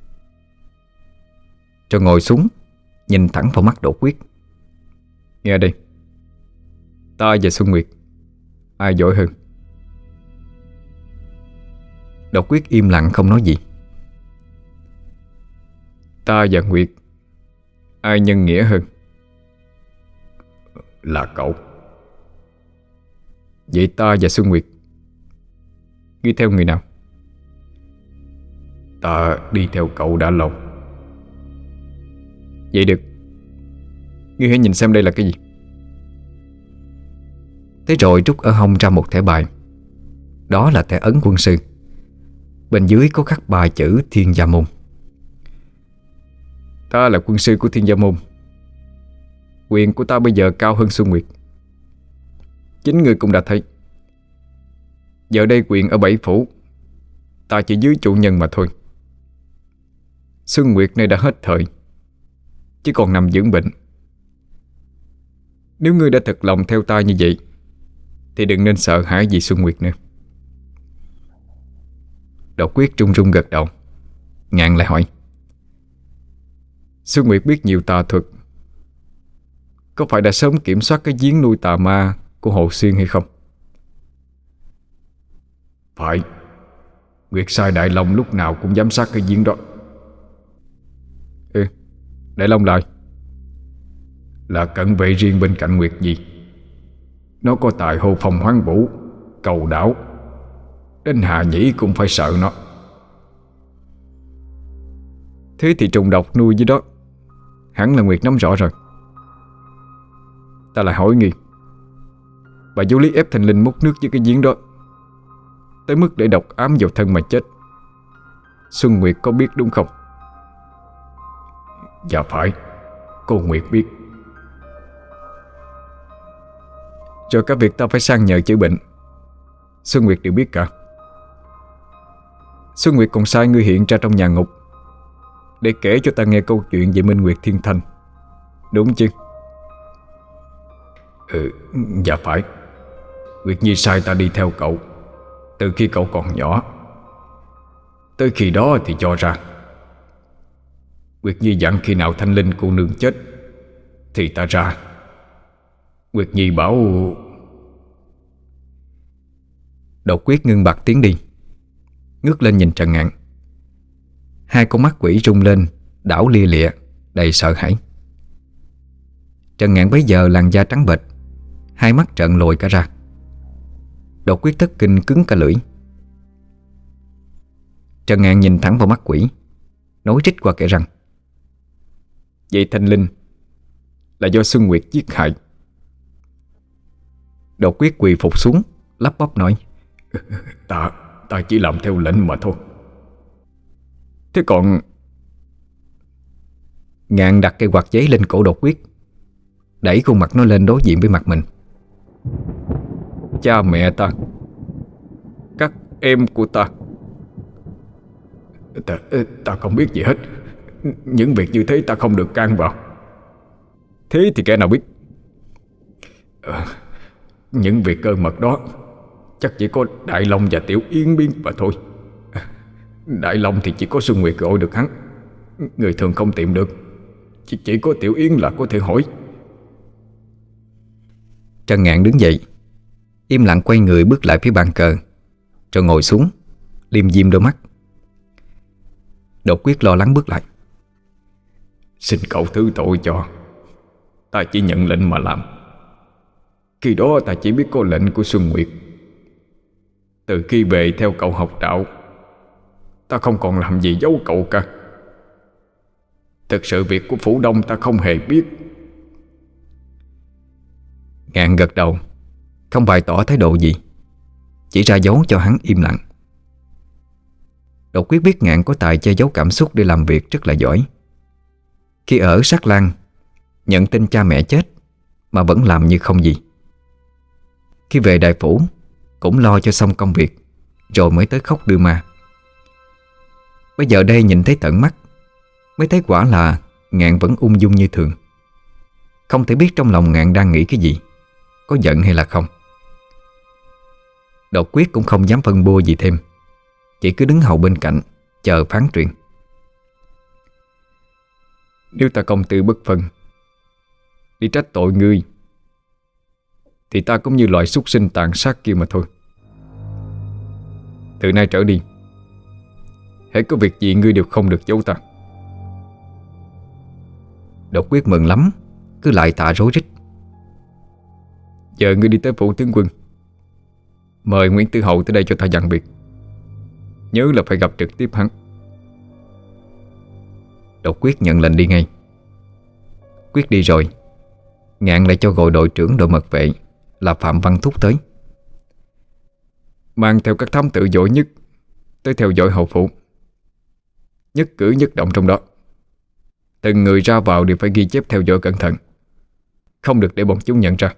Rồi ngồi xuống, nhìn thẳng vào mắt Đột Quyết. Nghe đây, ta và Xuân Nguyệt ai giỏi hơn? Đột Quyết im lặng không nói gì. Ta và Nguyệt ai nhân nghĩa hơn? Là cậu. Vậy ta và Xuân Nguyệt ngươi theo người nào? Ta đi theo cậu đã lâu. Vậy được, ngươi hãy nhìn xem đây là cái gì. Thế rồi rút ở hông ra một thẻ bài. Đó là thẻ ấn quân sư. Bên dưới có khắc 3 chữ Thiên Gia Môn. Ta là quân sư của Thiên Gia Môn. Quyền của ta bây giờ cao hơn Xuân Nguyệt. Chính ngươi cũng đã thấy. Giờ đây quyền ở 7 phủ, ta chỉ dưới chủ nhân mà thôi. Xuân Nguyệt này đã hết thời, chỉ còn nằm dưỡng bệnh. Nếu ngươi đã thật lòng theo ta như vậy thì đừng nên sợ hãi gì Xuân Nguyệt nữa. Đột Quyết run run gật đầu. Ngạn lại hỏi: Xuân Nguyệt biết nhiều tà thuật, có phải đã sớm kiểm soát cái giếng nuôi tà ma của Hồ Xuyên hay không? Phải. Nguyệt sai Đại Long lúc nào cũng giám sát cái giếng đó. Đại Long lại là cận vệ riêng bên cạnh Nguyệt Nhi. Nó có tài hô phong hoán vũ, cầu đảo, đến Hà Nhĩ cũng phải sợ nó. Thế thì trùng độc nuôi dưới đó hẳn là Nguyệt nắm rõ rồi. Ta lại hỏi nghi, bà vô lý ép Thanh Linh múc nước với cái giếng đó tới mức để độc ám vào thân mà chết, Xuân Nguyệt có biết đúng không? Dạ phải, cô Nguyệt biết. Rồi cả việc ta phải sang nhờ chữa bệnh Xuân Nguyệt đều biết cả. Xuân Nguyệt còn sai ngươi hiện ra trong nhà ngục để kể cho ta nghe câu chuyện về Minh Nguyệt Thiên Thanh, đúng chứ? Dạ phải. Nguyệt Nhi sai ta đi theo cậu từ khi cậu còn nhỏ. Tới khi đó thì cho ra. Nguyệt Nhi dặn khi nào Thanh Linh cô nương chết thì ta ra. Nguyệt Nhi bảo... Đột quyết ngưng bặt tiếng đi, ngước lên nhìn Trần Ngạn. Hai con mắt quỷ rung lên, đảo lia lịa, đầy sợ hãi. Trần Ngạn bấy giờ làn da trắng bệch, hai mắt trợn lồi cả ra. Đột quyết thất kinh cứng cả lưỡi. Trần Ngạn nhìn thẳng vào mắt quỷ, nói rít qua kẽ răng: vậy Thanh Linh là do Xuân Nguyệt giết hại. Đột quyết quỳ phục xuống, lắp bắp nói: Ta chỉ làm theo lệnh mà thôi. Thế còn... Ngạn đặt cây quạt giấy lên cổ Đột quyết, đẩy khuôn mặt nó lên đối diện với mặt mình. Cha mẹ ta, các em của ta, ta không biết gì hết. Những việc như thế ta không được can vào. Thế thì kẻ nào biết? Những việc cơ mật đó chắc chỉ có Đại Long và Tiểu Yến biết mà thôi. Đại Long thì chỉ có Xuân Nguyệt gọi được hắn, người thường không tìm được. Chỉ có Tiểu Yến là có thể hỏi. Trần Ngạn đứng dậy, im lặng quay người bước lại phía bàn cờ, rồi ngồi xuống, liêm diêm đôi mắt. Đột quyết lo lắng bước lại: xin cậu thứ tội cho. Ta chỉ nhận lệnh mà làm. Khi đó ta chỉ biết có lệnh của Xuân Nguyệt. Từ khi về theo cậu học đạo, ta không còn làm gì giấu cậu cả. Thực sự việc của Phủ Đông ta không hề biết. Ngạn gật đầu, không bày tỏ thái độ gì, chỉ ra dấu cho hắn im lặng. Đột quyết biết Ngạn có tài che giấu cảm xúc để làm việc rất là giỏi. Khi ở Sát Lang, nhận tin cha mẹ chết mà vẫn làm như không gì. Khi về Đại Phủ cũng lo cho xong công việc, rồi mới tới khóc đưa ma. Bây giờ đây nhìn thấy tận mắt, mới thấy quả là Ngạn vẫn ung dung như thường. Không thể biết trong lòng Ngạn đang nghĩ cái gì, có giận hay là không. Đột quyết cũng không dám phân bua gì thêm, chỉ cứ đứng hầu bên cạnh chờ phán truyền. Nếu ta công tư bất phân, đi trách tội ngươi, thì ta cũng như loài súc sinh tàn sát kia mà thôi. Từ nay trở đi, hễ có việc gì ngươi đều không được giấu ta. Đột quyết mừng lắm, cứ lại tạ rối rít: giờ ngươi đi tới phủ tướng quân, mời Nguyễn Tư Hậu tới đây cho ta dặn việc. Nhớ là phải gặp trực tiếp hắn. Đột quyết nhận lệnh đi ngay. Quyết đi rồi, Ngạn lại cho gọi đội trưởng đội mật vệ là Phạm Văn Thúc tới, mang theo các thám tử giỏi nhất tới theo dõi hậu phủ. Nhất cử nhất động trong đó, từng người ra vào đều phải ghi chép theo dõi cẩn thận, không được để bọn chúng nhận ra.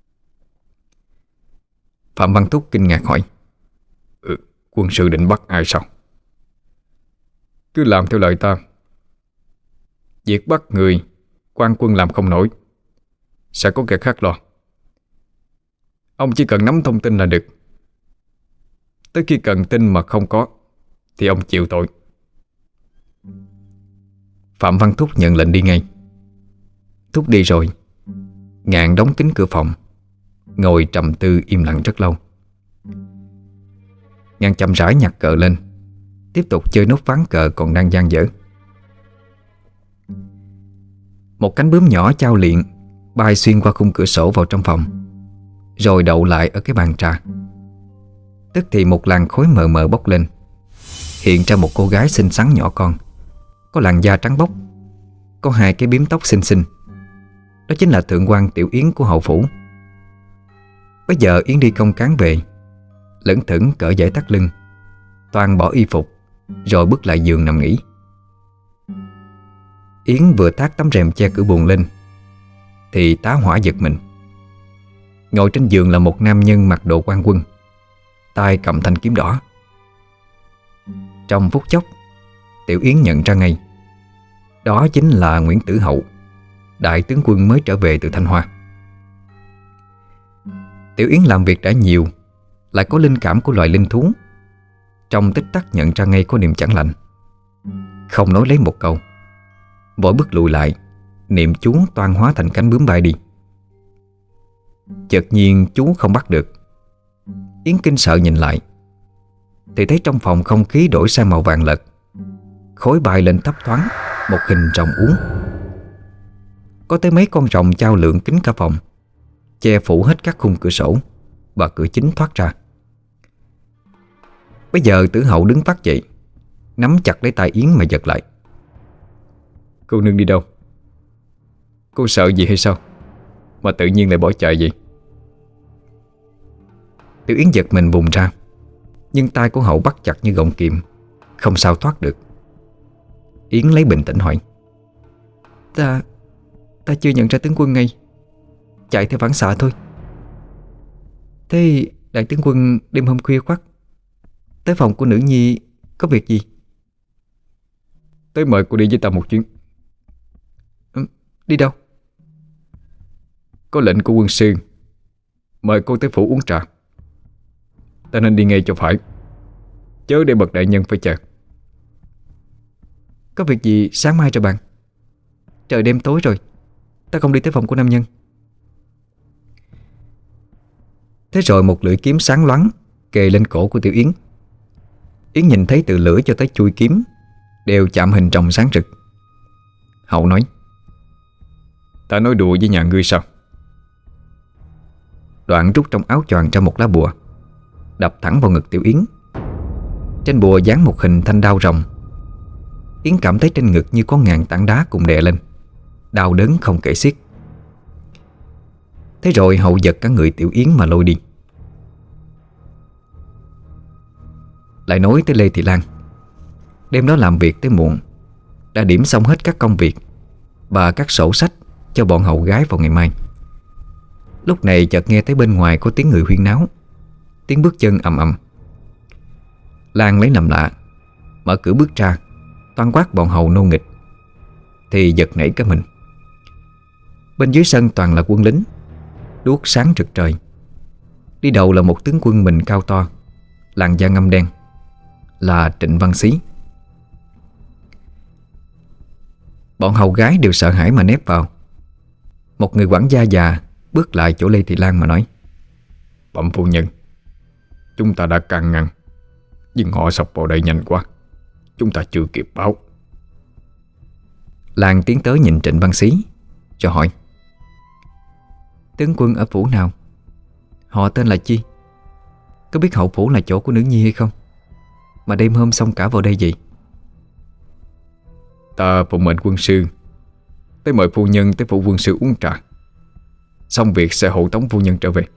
Phạm Văn Thúc kinh ngạc hỏi: quân sư định bắt ai sao? Cứ làm theo lời ta. Việc bắt người quan quân làm không nổi, sẽ có kẻ khác lo. Ông chỉ cần nắm thông tin là được. Tới khi cần tin mà không có thì ông chịu tội. Phạm Văn Thúc nhận lệnh đi ngay. Thúc đi rồi, Ngạn đóng kín cửa phòng, ngồi trầm tư im lặng rất lâu. Ngạn chậm rãi nhặt cờ lên, tiếp tục chơi nốt ván cờ còn đang dang dở. Một cánh bướm nhỏ chao liệng bay xuyên qua khung cửa sổ vào trong phòng, rồi đậu lại ở cái bàn trà. Tức thì một làn khói mờ mờ bốc lên, hiện ra một cô gái xinh xắn nhỏ con, có làn da trắng bóc, có hai cái bím tóc xinh xinh. Đó chính là thượng quan Tiểu Yến của hậu phủ. Bây giờ Yến đi công cán về, lững thững cởi dãy thắt lưng, toàn bỏ y phục, rồi bước lại giường nằm nghỉ. Yến vừa thác tấm rèm che cửa buồng lên thì tá hỏa giật mình. Ngồi trên giường là một nam nhân mặc đồ quan quân, tay cầm thanh kiếm đỏ. Trong phút chốc, Tiểu Yến nhận ra ngay, đó chính là Nguyễn Tử Hậu, đại tướng quân mới trở về từ Thanh Hoa. Tiểu Yến làm việc đã nhiều, lại có linh cảm của loài linh thú. Trong tích tắc nhận ra ngay có niềm chẳng lành, không nói lấy một câu, vội bước lùi lại, niệm chú toan hóa thành cánh bướm bay đi. Chợt nhiên chú không bắt được. Yến kinh sợ nhìn lại, thì thấy trong phòng không khí đổi sang màu vàng lợt, khói bay lên thấp thoáng, một hình rồng uốn. Có tới mấy con rồng chao lượn kín cả phòng, che phủ hết các khung cửa sổ và cửa chính thoát ra. Bây giờ Tử Hậu đứng phát dậy, nắm chặt lấy tay Yến mà giật lại. Cô nương đi đâu? Cô sợ gì hay sao mà tự nhiên lại bỏ chạy vậy? Tiểu Yến giật mình vùng ra, nhưng tay của Hậu bắt chặt như gọng kìm, không sao thoát được. Yến lấy bình tĩnh hỏi: Ta chưa nhận ra tướng quân ngay, chạy theo phản xạ thôi. Thế đại tướng quân đêm hôm khuya khoắt tới phòng của nữ nhi có việc gì? Tới mời cô đi với ta một chuyến. Đi đâu? Có lệnh của quân sư mời cô tới phủ uống trà. Ta nên đi ngay cho phải, chớ để bậc đại nhân phải chờ. Có việc gì sáng mai rồi bạn? Trời đêm tối rồi, ta không đi tới phòng của nam nhân. Thế rồi một lưỡi kiếm sáng loáng kề lên cổ của Tiểu Yến. Yến nhìn thấy từ lưỡi cho tới chuôi kiếm đều chạm hình rồng sáng rực. Hậu nói: Ta nói đùa với nhà ngươi sao? Đoạn rút trong áo choàng ra một lá bùa, đập thẳng vào ngực Tiểu Yến. Trên bùa dán một hình thanh đao rồng. Yến cảm thấy trên ngực như có ngàn tảng đá cùng đè lên, đau đớn không kể xiết. Thế rồi Hậu giật cả người Tiểu Yến mà lôi đi. Lại nói tới Lê Thị Lan. Đêm đó làm việc tới muộn, đã điểm xong hết các công việc và các sổ sách cho bọn hầu gái vào ngày mai. Lúc này chợt nghe thấy bên ngoài có tiếng người huyên náo, tiếng bước chân ầm ầm. Lan lấy làm lạ, mở cửa bước ra, toan quát bọn hầu nô nghịch, thì giật nảy cả mình. Bên dưới sân toàn là quân lính, đuốc sáng rực trời. Đi đầu là một tướng quân mình cao to, làn da ngăm đen, là Trịnh Văn Xí. Bọn hầu gái đều sợ hãi mà nép vào. Một người quản gia già bước lại chỗ Lê Thị Lan mà nói: Bẩm phu nhân, chúng ta đã can ngăn, nhưng họ sọc vào đây nhanh quá, chúng ta chưa kịp báo. Lan tiến tới nhìn Trịnh Văn Xí cho hỏi: Tướng quân ở phủ nào? Họ tên là chi? Có biết hậu phủ là chỗ của nữ nhi hay không, mà đêm hôm xông cả vào đây vậy? Ta phụng mệnh quân sư tới mời phu nhân tới phủ quân sư uống trà, xong việc sẽ hộ tống phu nhân trở về.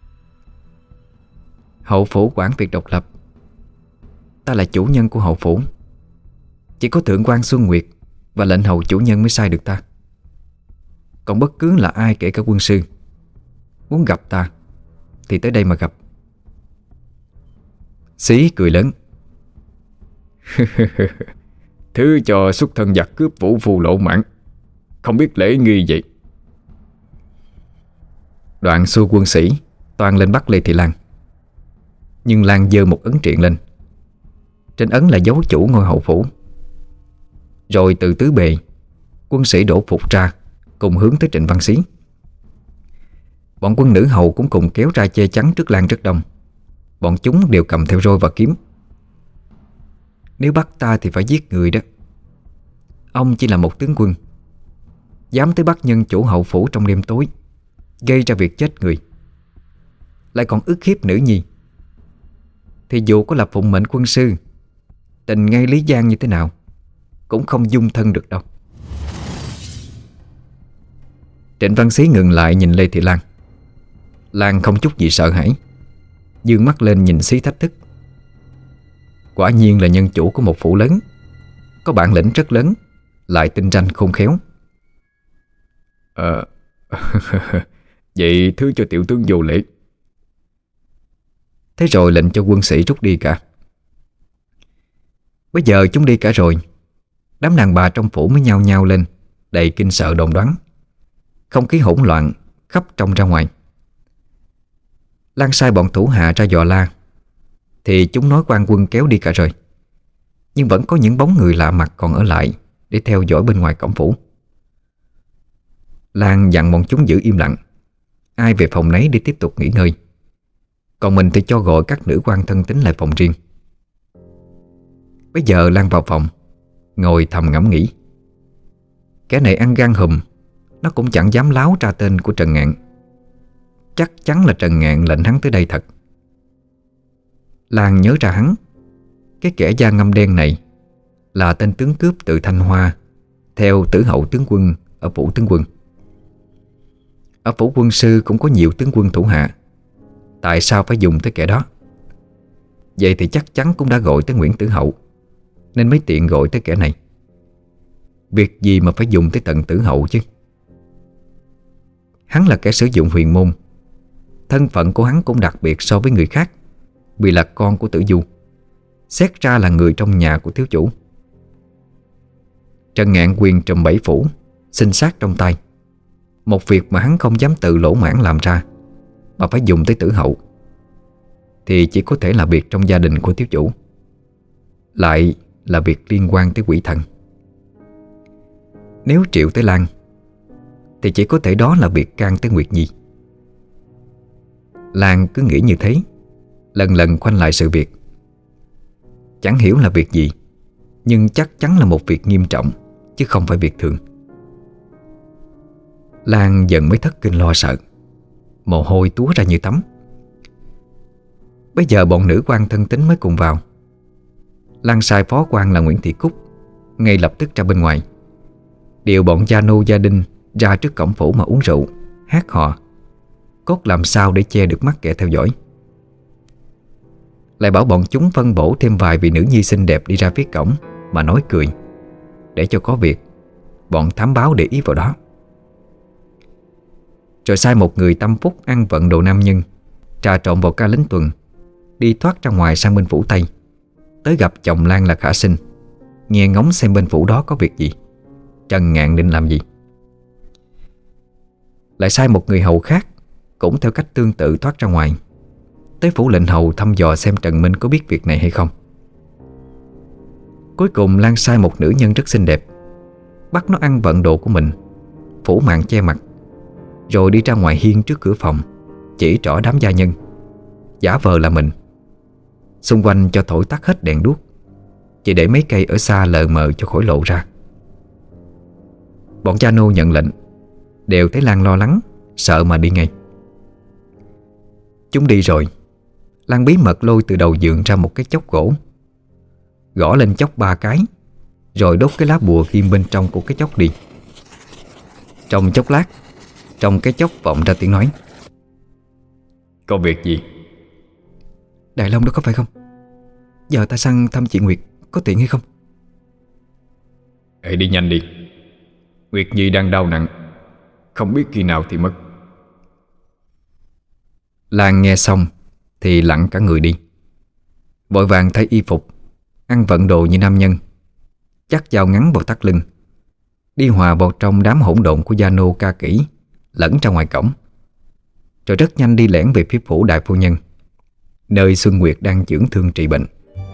Hậu phủ quản việc độc lập, ta là chủ nhân của hậu phủ. Chỉ có thượng quan Xuân Nguyệt và lệnh hầu chủ nhân mới sai được ta. Còn bất cứ là ai, kể cả quân sư, muốn gặp ta thì tới đây mà gặp. Xí cười lớn: Thứ cho xuất thân giặc cướp vũ phu lỗ mãn, không biết lễ nghi vậy. Đoạn xua quân sĩ toan lên bắt Lê Thị Lan, nhưng Lan giơ một ấn triện lên. Trên ấn là dấu chủ ngôi hậu phủ. Rồi từ tứ bề, quân sĩ đổ phục ra, cùng hướng tới Trịnh Văn Xí. Bọn quân nữ hầu cũng cùng kéo ra che chắn trước Lan rất đông. Bọn chúng đều cầm theo roi và kiếm. Nếu bắt ta thì phải giết người đó. Ông chỉ là một tướng quân, dám tới bắt nhân chủ hậu phủ trong đêm tối, gây ra việc chết người, lại còn ức hiếp nữ nhi, thì dù có là phụng mệnh quân sư, tình ngay Lý Giang như thế nào cũng không dung thân được đâu. Trịnh Văn Xí ngừng lại nhìn Lê Thị Lan. Lan không chút gì sợ hãi, dương mắt lên nhìn Xí thách thức. Quả nhiên là nhân chủ của một phủ lớn, có bản lĩnh rất lớn, lại tinh ranh khôn khéo. Vậy thứ cho tiểu tướng vô lễ. Thế rồi lệnh cho quân sĩ rút đi cả. Bây giờ chúng đi cả rồi, đám đàn bà trong phủ mới nhao nhao lên, đầy kinh sợ đồn đoán. Không khí hỗn loạn khắp trong ra ngoài. Lan sai bọn thủ hạ ra dò la, thì chúng nói quan quân kéo đi cả rồi, nhưng vẫn có những bóng người lạ mặt còn ở lại để theo dõi bên ngoài cổng phủ. Lan dặn bọn chúng giữ im lặng, ai về phòng nấy để tiếp tục nghỉ ngơi, còn mình thì cho gọi các nữ quan thân tín lại phòng riêng. Bây giờ Lan vào phòng, ngồi thầm ngẫm nghĩ. Kẻ này ăn gan hùm, nó cũng chẳng dám láo ra tên của Trần Ngạn. Chắc chắn là Trần Ngạn lệnh hắn tới đây thật. Lan nhớ ra hắn, cái kẻ da ngăm đen này là tên tướng cướp từ Thanh Hoa theo Tử Hậu tướng quân ở phủ tướng quân. Ở phủ quân sư cũng có nhiều tướng quân thủ hạ, tại sao phải dùng tới kẻ đó? Vậy thì chắc chắn cũng đã gọi tới Nguyễn Tử Hậu, nên mới tiện gọi tới kẻ này. Việc gì mà phải dùng tới tận Tử Hậu chứ? Hắn là kẻ sử dụng huyền môn, thân phận của hắn cũng đặc biệt so với người khác, vì là con của Tử Du, xét ra là người trong nhà của thiếu chủ. Trần Ngạn quyền trùm 7 phủ, sinh sát trong tay, một việc mà hắn không dám tự lỗ mãn làm ra, mà phải dùng tới Tử Hậu, thì chỉ có thể là việc trong gia đình của thiếu chủ, lại là việc liên quan tới quỷ thần. Nếu triệu tới Lan thì chỉ có thể đó là việc can tới Nguyệt Nhi. Lan cứ nghĩ như thế, lần lần khoanh lại sự việc. Chẳng hiểu là việc gì, nhưng chắc chắn là một việc nghiêm trọng, chứ không phải việc thường. Lan dần mới thất kinh lo sợ, mồ hôi túa ra như tắm. Bây giờ bọn nữ quan thân tín mới cùng vào. Lan sai phó quan là Nguyễn Thị Cúc ngay lập tức ra bên ngoài, điều bọn gia nô gia đình ra trước cổng phủ mà uống rượu, hát hò, cốt làm sao để che được mắt kẻ theo dõi. Lại bảo bọn chúng phân bổ thêm vài vị nữ nhi xinh đẹp đi ra phía cổng mà nói cười, để cho có việc bọn thám báo để ý vào đó. Rồi sai một người tâm phúc ăn vận đồ nam nhân, trà trộn vào ca lính tuần, đi thoát ra ngoài sang bên phủ Tây, tới gặp chồng Lan là Khả Sinh, nghe ngóng xem bên phủ đó có việc gì, Trần Ngạn định làm gì. Lại sai một người hầu khác cũng theo cách tương tự thoát ra ngoài, tới phủ lệnh hầu thăm dò xem Trần Minh có biết việc này hay không. Cuối cùng Lan sai một nữ nhân rất xinh đẹp, bắt nó ăn vận đồ của mình, phủ màn che mặt, rồi đi ra ngoài hiên trước cửa phòng, chỉ trỏ đám gia nhân, giả vờ là mình. Xung quanh cho thổi tắt hết đèn đuốc, chỉ để mấy cây ở xa lờ mờ cho khỏi lộ ra. Bọn cha nô nhận lệnh đều thấy Lan lo lắng, sợ mà đi ngay. Chúng đi rồi, Lan bí mật lôi từ đầu giường ra một cái chốc gỗ, gõ lên chốc 3 cái, rồi đốt cái lá bùa ghim bên trong của cái chốc đi. Trong chốc lát, trong cái chốc vọng ra tiếng nói: Có việc gì? Đại Long đó có phải không? Giờ ta sang thăm chị Nguyệt có tiện hay không? Hãy đi nhanh đi, Nguyệt Nhi đang đau nặng, không biết khi nào thì mất. Lan nghe xong thì lặng cả người đi, vội vàng thay y phục, ăn vận đồ như nam nhân, chắc dao ngắn vào thắt lưng, đi hòa vào trong đám hỗn độn của gia nô ca kỹ lẫn ra ngoài cổng, rồi rất nhanh đi lẻn về phía phủ đại phu nhân, nơi Xuân Nguyệt đang dưỡng thương trị bệnh.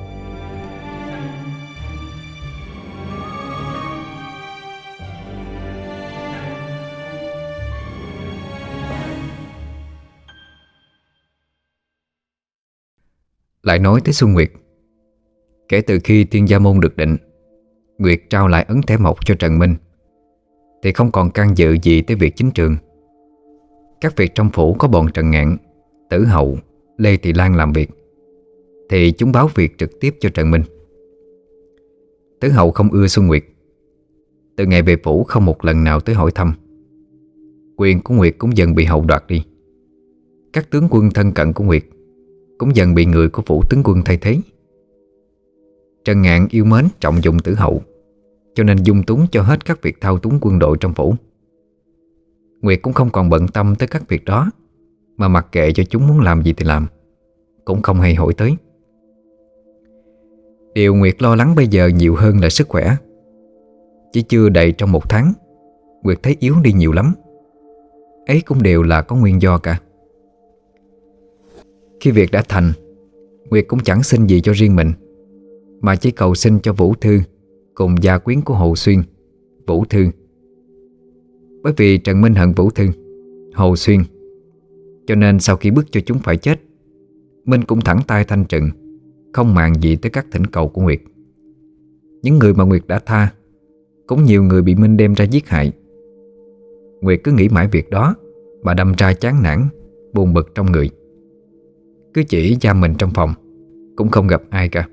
Lại nói tới Xuân Nguyệt. Kể từ khi Thiên Gia Môn được định, Nguyệt trao lại ấn thẻ mộc cho Trần Minh, thì không còn can dự gì tới việc chính trường. Các việc trong phủ có bọn Trần Ngạn, Tử Hậu, Lê Thị Lan làm việc, thì chúng báo việc trực tiếp cho Trần Minh. Tử Hậu không ưa Xuân Nguyệt, từ ngày về phủ không một lần nào tới hỏi thăm. Quyền của Nguyệt cũng dần bị Hậu đoạt đi. Các tướng quân thân cận của Nguyệt cũng dần bị người của phủ tướng quân thay thế. Trần Ngạn yêu mến trọng dụng Tử Hậu, cho nên dung túng cho hết các việc thao túng quân đội trong phủ. Nguyệt cũng không còn bận tâm tới các việc đó, mà mặc kệ cho chúng muốn làm gì thì làm, cũng không hay hỏi tới. Điều Nguyệt lo lắng bây giờ nhiều hơn là sức khỏe. Chỉ chưa đầy trong 1 tháng, Nguyệt thấy yếu đi nhiều lắm. Ấy cũng đều là có nguyên do cả. Khi việc đã thành, Nguyệt cũng chẳng xin gì cho riêng mình, mà chỉ cầu xin cho Vũ Thư cùng gia quyến của Hồ Xuyên, Vũ Thư. Bởi vì Trần Minh hận Vũ Thư, Hồ Xuyên, cho nên sau khi bức cho chúng phải chết, Minh cũng thẳng tay thanh trừng, không màng gì tới các thỉnh cầu của Nguyệt. Những người mà Nguyệt đã tha, cũng nhiều người bị Minh đem ra giết hại. Nguyệt cứ nghĩ mãi việc đó mà đâm ra chán nản, buồn bực trong người. Cứ chỉ giam mình trong phòng, cũng không gặp ai cả.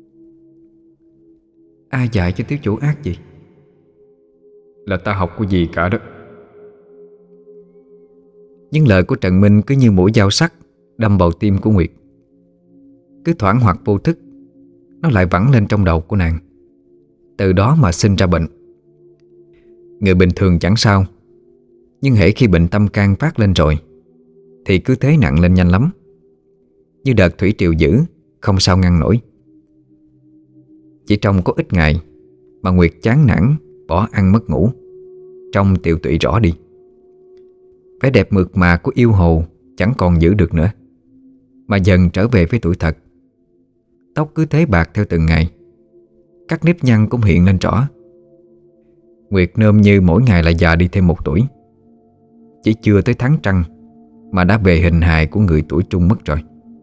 Ai dạy cho thiếu chủ ác gì? Là ta học của gì cả đó. Những lời của Trần Minh cứ như mũi dao sắc đâm vào tim của Nguyệt. Cứ thoảng hoặc vô thức, nó lại vẳng lên trong đầu của nàng, từ đó mà sinh ra bệnh. Người bình thường chẳng sao, nhưng hễ khi bệnh tâm can phát lên rồi thì cứ thế nặng lên nhanh lắm, như đợt thủy triều dữ, không sao ngăn nổi. Chỉ trong có ít ngày mà Nguyệt chán nản, bỏ ăn mất ngủ, trông tiều tụy rõ đi. Vẻ đẹp mượt mà của yêu hồ chẳng còn giữ được nữa, mà dần trở về với tuổi thật. Tóc cứ thế bạc theo từng ngày, các nếp nhăn cũng hiện lên rõ. Nguyệt nôm như mỗi ngày là già đi thêm 1 tuổi. Chỉ chưa tới tháng trăng mà đã về hình hài của người tuổi trung mất rồi.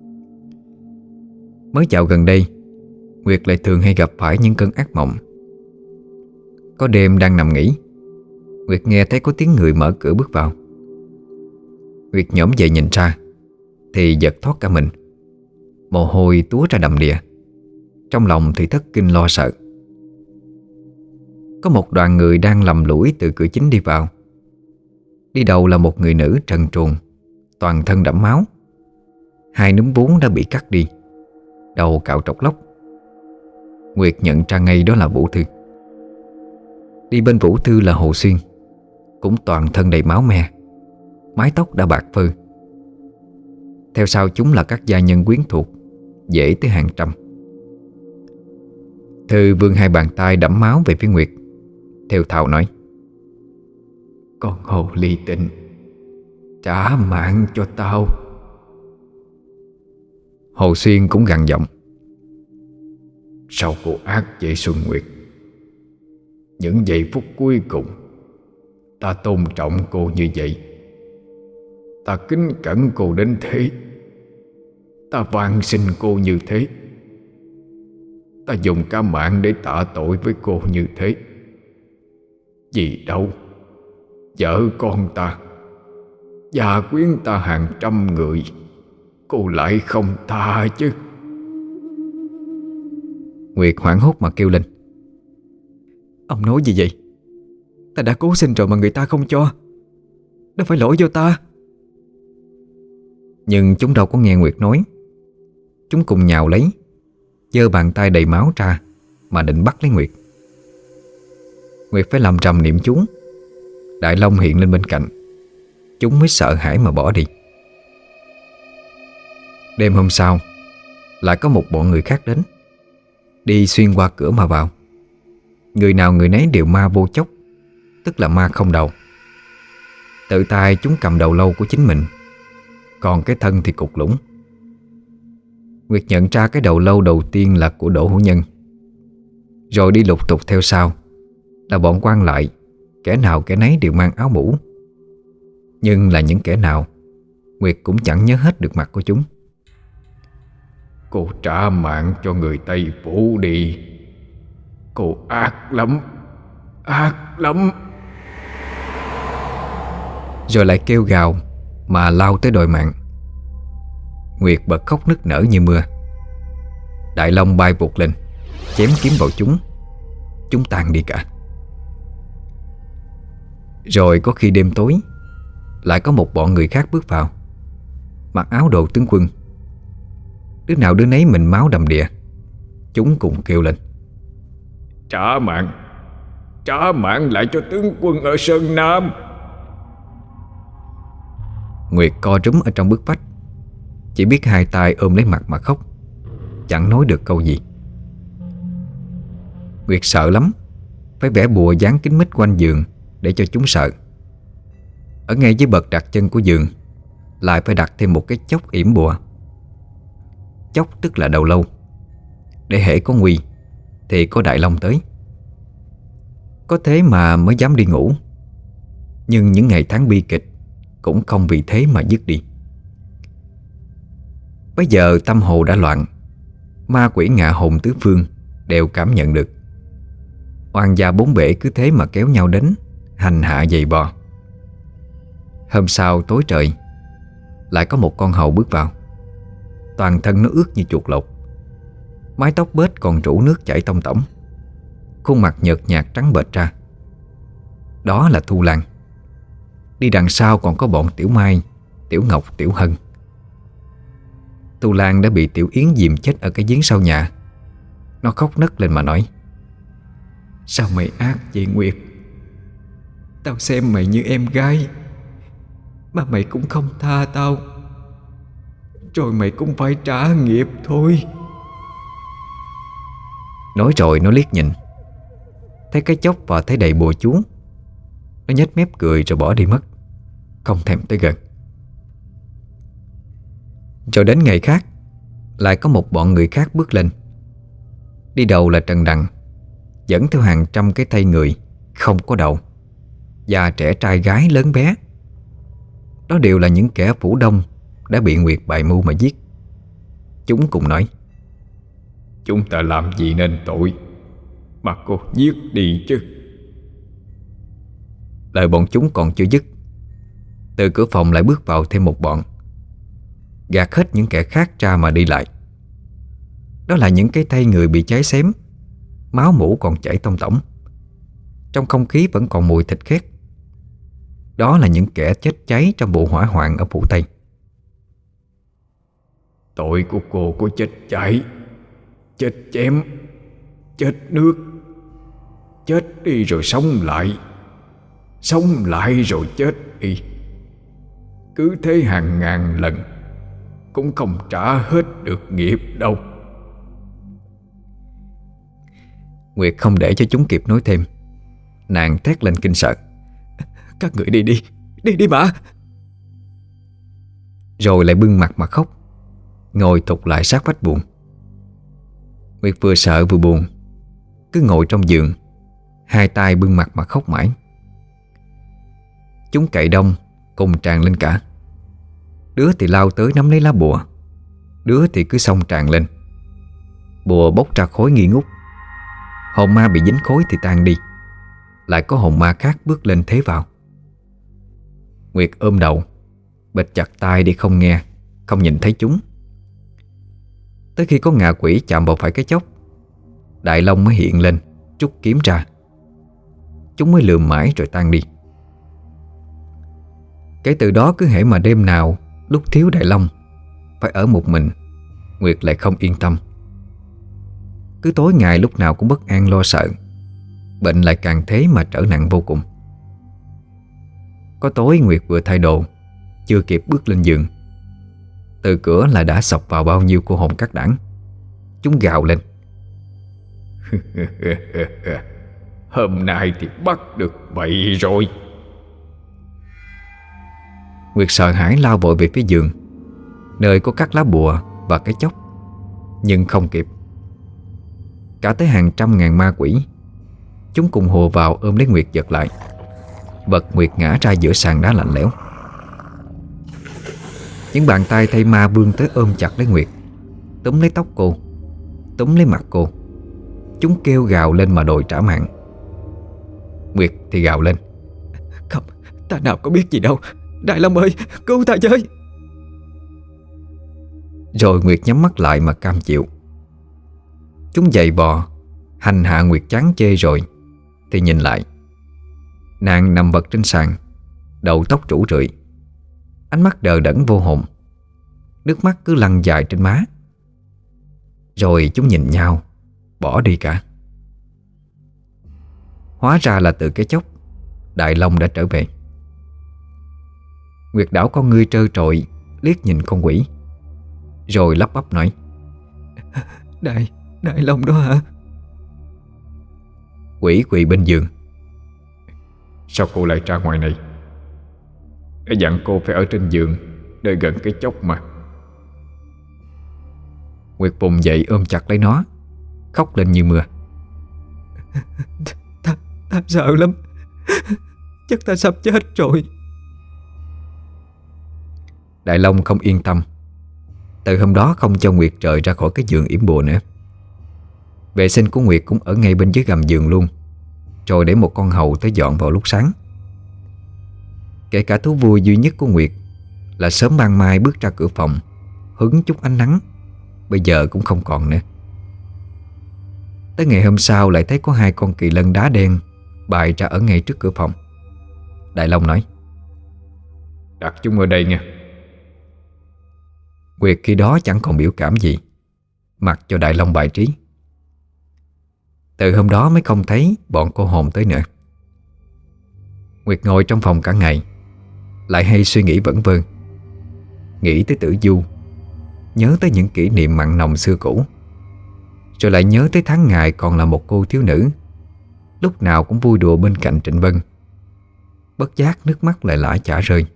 Mới dạo gần đây, Nguyệt lại thường hay gặp phải những cơn ác mộng. Có đêm đang nằm nghỉ, Nguyệt nghe thấy có tiếng người mở cửa bước vào. Nguyệt nhổm dậy nhìn ra thì giật thoát cả mình, mồ hôi túa ra đầm đìa, trong lòng thì thất kinh lo sợ. Có một đoàn người đang lầm lũi từ cửa chính đi vào. Đi đầu là một người nữ trần truồng, toàn thân đẫm máu. 2 núm vú đã bị cắt đi, đầu cạo trọc lóc. Nguyệt nhận ra ngay đó là Vũ Thư. Đi bên Vũ Thư là Hồ Xuyên, cũng toàn thân đầy máu me, mái tóc đã bạc phơ. Theo sau chúng là các gia nhân quyến thuộc, dễ tới hàng trăm. Thư vươn 2 bàn tay đẫm máu về phía Nguyệt, thều thào nói: "Con hồ ly tinh, trả mạng cho tao." Hồ Xuyên cũng gằn giọng: "Sao cô ác vậy Xuân Nguyệt? Những giây phút cuối cùng, ta tôn trọng cô như vậy. Ta kính cẩn cô đến thế. Ta van xin cô như thế. Ta dùng cả mạng để tạ tội với cô như thế. Vì đâu, vợ con ta, gia quyến ta hàng trăm người, cô lại không tha chứ?" Nguyệt hoảng hốt mà kêu lên: "Ông nói gì vậy? Ta đã cố xin rồi mà người ta không cho. Đó phải lỗi do ta." Nhưng chúng đâu có nghe Nguyệt nói. Chúng cùng nhào lấy, giơ bàn tay đầy máu ra mà định bắt lấy Nguyệt. Nguyệt phải làm trầm niệm chú, Đại Long hiện lên bên cạnh. Chúng mới sợ hãi mà bỏ đi. Đêm hôm sau, lại có một bọn người khác đến, đi xuyên qua cửa mà vào. Người nào người nấy đều ma vô chốc, tức là ma không đầu. Tự tay chúng cầm đầu lâu của chính mình, còn cái thân thì cục lũng. Nguyệt nhận ra cái đầu lâu đầu tiên là của Đỗ Hữu Nhân, rồi đi lục tục theo sau là bọn quan lại, kẻ nào kẻ nấy đều mang áo mũ. Nhưng là những kẻ nào, Nguyệt cũng chẳng nhớ hết được mặt của chúng. "Cô trả mạng cho người Tây Phủ đi. Cô ác lắm, ác lắm." Rồi lại kêu gào mà lao tới đòi mạng. Nguyệt bật khóc nức nở như mưa. Đại Long bay vụt lên, chém kiếm vào chúng. Chúng tan đi cả. Rồi có khi đêm tối, lại có một bọn người khác bước vào, mặc áo đồ tướng quân. Đứa nào đứa nấy mình máu đầm đìa. Chúng cùng kêu lên: "Trả mạng, trả mạng lại cho tướng quân ở Sơn Nam." Nguyệt co rúm ở trong bức vách, chỉ biết hai tay ôm lấy mặt mà khóc, chẳng nói được câu gì. Nguyệt sợ lắm, phải vẽ bùa dán kín mít quanh giường để cho chúng sợ. Ở ngay dưới bậc đặt chân của giường lại phải đặt thêm một cái chốc yểm bùa. Chốc tức là đầu lâu, để hễ có nguy thì có Đại Long tới. Có thế mà mới dám đi ngủ. Nhưng những ngày tháng bi kịch cũng không vì thế mà dứt đi. Bây giờ tâm hồ đã loạn, ma quỷ ngạ hồn tứ phương đều cảm nhận được. Oan gia bốn bể cứ thế mà kéo nhau đến, hành hạ giày bò. Hôm sau tối trời, lại có một con hầu bước vào. Toàn thân nó ướt như chuột lột, mái tóc bết còn rủ nước chảy tông tổng, khuôn mặt nhợt nhạt trắng bệch ra. Đó là Thu Lan. Đi đằng sau còn có bọn Tiểu Mai, Tiểu Ngọc, Tiểu Hân. Thu Lan đã bị Tiểu Yến dìm chết ở cái giếng sau nhà. Nó khóc nấc lên mà nói: "Sao mày ác vậy Nguyệt? Tao xem mày như em gái, mà mày cũng không tha tao. Rồi mày cũng phải trả nghiệp thôi." Nói rồi nó liếc nhìn, thấy cái chốc và thấy đầy bùa chú. Nó nhếch mép cười rồi bỏ đi mất, không thèm tới gần. Rồi đến ngày khác, lại có một bọn người khác bước lên. Đi đầu là Trần Đằng, dẫn theo hàng trăm cái thây người không có đầu, già trẻ trai gái lớn bé. Đó đều là những kẻ phủ đông đã bị Nguyệt bày mưu mà giết. Chúng cùng nói: "Chúng ta làm gì nên tội mà cô giết đi chứ?" Lời bọn chúng còn chưa dứt, từ cửa phòng lại bước vào thêm một bọn, gạt hết những kẻ khác ra mà đi lại. Đó là những cái thây người bị cháy xém, máu mủ còn chảy tông tổng. Trong không khí vẫn còn mùi thịt khét. Đó là những kẻ chết cháy trong vụ hỏa hoạn ở phủ Tây. "Tội của cô có chết cháy, chết chém, chết nước, chết đi rồi sống lại rồi chết đi. Cứ thế hàng ngàn lần cũng không trả hết được nghiệp đâu." Nguyệt không để cho chúng kịp nói thêm, nàng thét lên kinh sợ: "Các người đi mà!" Rồi lại bưng mặt mà khóc, ngồi thụt lại sát vách buồn. Nguyệt vừa sợ vừa buồn, cứ ngồi trong giường, hai tay bưng mặt mà khóc mãi. Chúng cậy đông cùng tràn lên cả. Đứa thì lao tới nắm lấy lá bùa, đứa thì cứ xông tràn lên. Bùa bốc ra khói nghi ngút. Hồn ma bị dính khói thì tan đi, lại có hồn ma khác bước lên thế vào. Nguyệt ôm đầu, bịt chặt tai để không nghe, không nhìn thấy chúng. Tới khi có ngạ quỷ chạm vào phải cái chốc, Đại Long mới hiện lên, trút kiếm ra. Chúng mới lườm mãi rồi tan đi. Kể từ đó cứ hễ mà đêm nào lúc thiếu Đại Long phải ở một mình, Nguyệt lại không yên tâm. Cứ tối ngày lúc nào cũng bất an lo sợ. Bệnh lại càng thế mà trở nặng vô cùng. Có tối Nguyệt vừa thay đồ, chưa kịp bước lên giường, từ cửa là đã xộc vào bao nhiêu cô hồn các đảng. Chúng gào lên: "Hôm nay thì bắt được bậy rồi." Nguyệt sợ hãi lao vội về phía giường, nơi có các lá bùa và cái chốc. Nhưng không kịp. Cả tới hàng trăm ngàn ma quỷ, chúng cùng hùa vào ôm lấy Nguyệt giật lại, vật Nguyệt ngã ra giữa sàn đá lạnh lẽo. Những bàn tay thây ma vươn tới ôm chặt lấy Nguyệt, túm lấy tóc cô, túm lấy mặt cô. Chúng kêu gào lên mà đòi trả mạng. Nguyệt thì gào lên: "Không, ta nào có biết gì đâu. Đại Long ơi, cứu ta với!" Rồi Nguyệt nhắm mắt lại mà cam chịu. Chúng giày bò, hành hạ Nguyệt chán chê rồi thì nhìn lại. Nàng nằm vật trên sàn, đầu tóc rủ rượi, ánh mắt đờ đẫn vô hồn, nước mắt cứ lăn dài trên má. Rồi chúng nhìn nhau, bỏ đi cả. Hóa ra là từ cái chốc Đại Long đã trở về. Nguyệt đảo con ngươi trơ trội liếc nhìn con quỷ, rồi lắp bắp nói: Đại Long đó hả? Quỷ quỳ bên giường: Sao cô lại ra ngoài này? Đã dặn cô phải ở trên giường, nơi gần cái chốc mà. Nguyệt vùng dậy ôm chặt lấy nó, khóc lên như mưa. Ta sợ lắm. Chắc ta sắp chết rồi. Đại Long không yên tâm. Từ hôm đó không cho Nguyệt rời ra khỏi cái giường yểm bùa nữa. Vệ sinh của Nguyệt cũng ở ngay bên dưới gầm giường luôn, rồi để một con hầu tới dọn vào lúc sáng. Kể cả thú vui duy nhất của Nguyệt là sớm ban mai bước ra cửa phòng hứng chút ánh nắng, bây giờ cũng không còn nữa. Tới ngày hôm sau lại thấy có 2 con kỳ lân đá đen bày ra ở ngay trước cửa phòng. Đại Long nói: Đặt chúng ở đây nha. Nguyệt khi đó chẳng còn biểu cảm gì, mặc cho Đại Long bài trí. Từ hôm đó mới không thấy bọn cô hồn tới nữa. Nguyệt ngồi trong phòng cả ngày, lại hay suy nghĩ vẩn vơ. Nghĩ tới Tử Du, nhớ tới những kỷ niệm mặn nồng xưa cũ, rồi lại nhớ tới tháng ngày còn là một cô thiếu nữ, lúc nào cũng vui đùa bên cạnh Trịnh Vân. Bất giác nước mắt lại lã chả rơi.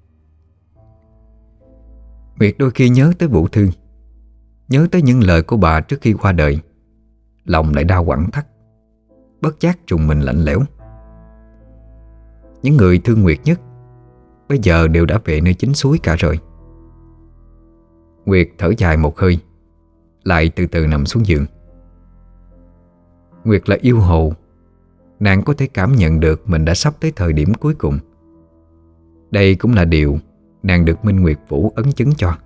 Nguyệt đôi khi nhớ tới Vũ Thư, nhớ tới những lời của bà trước khi qua đời, lòng lại đau quặn thắt, bất giác trùng mình lạnh lẽo. Những người thương Nguyệt nhất bây giờ đều đã về nơi chính suối cả rồi. Nguyệt thở dài một hơi, lại từ từ nằm xuống giường. Nguyệt là yêu hồ, nàng có thể cảm nhận được mình đã sắp tới thời điểm cuối cùng. Đây cũng là điều nàng được Minh Nguyệt Vũ ấn chứng cho.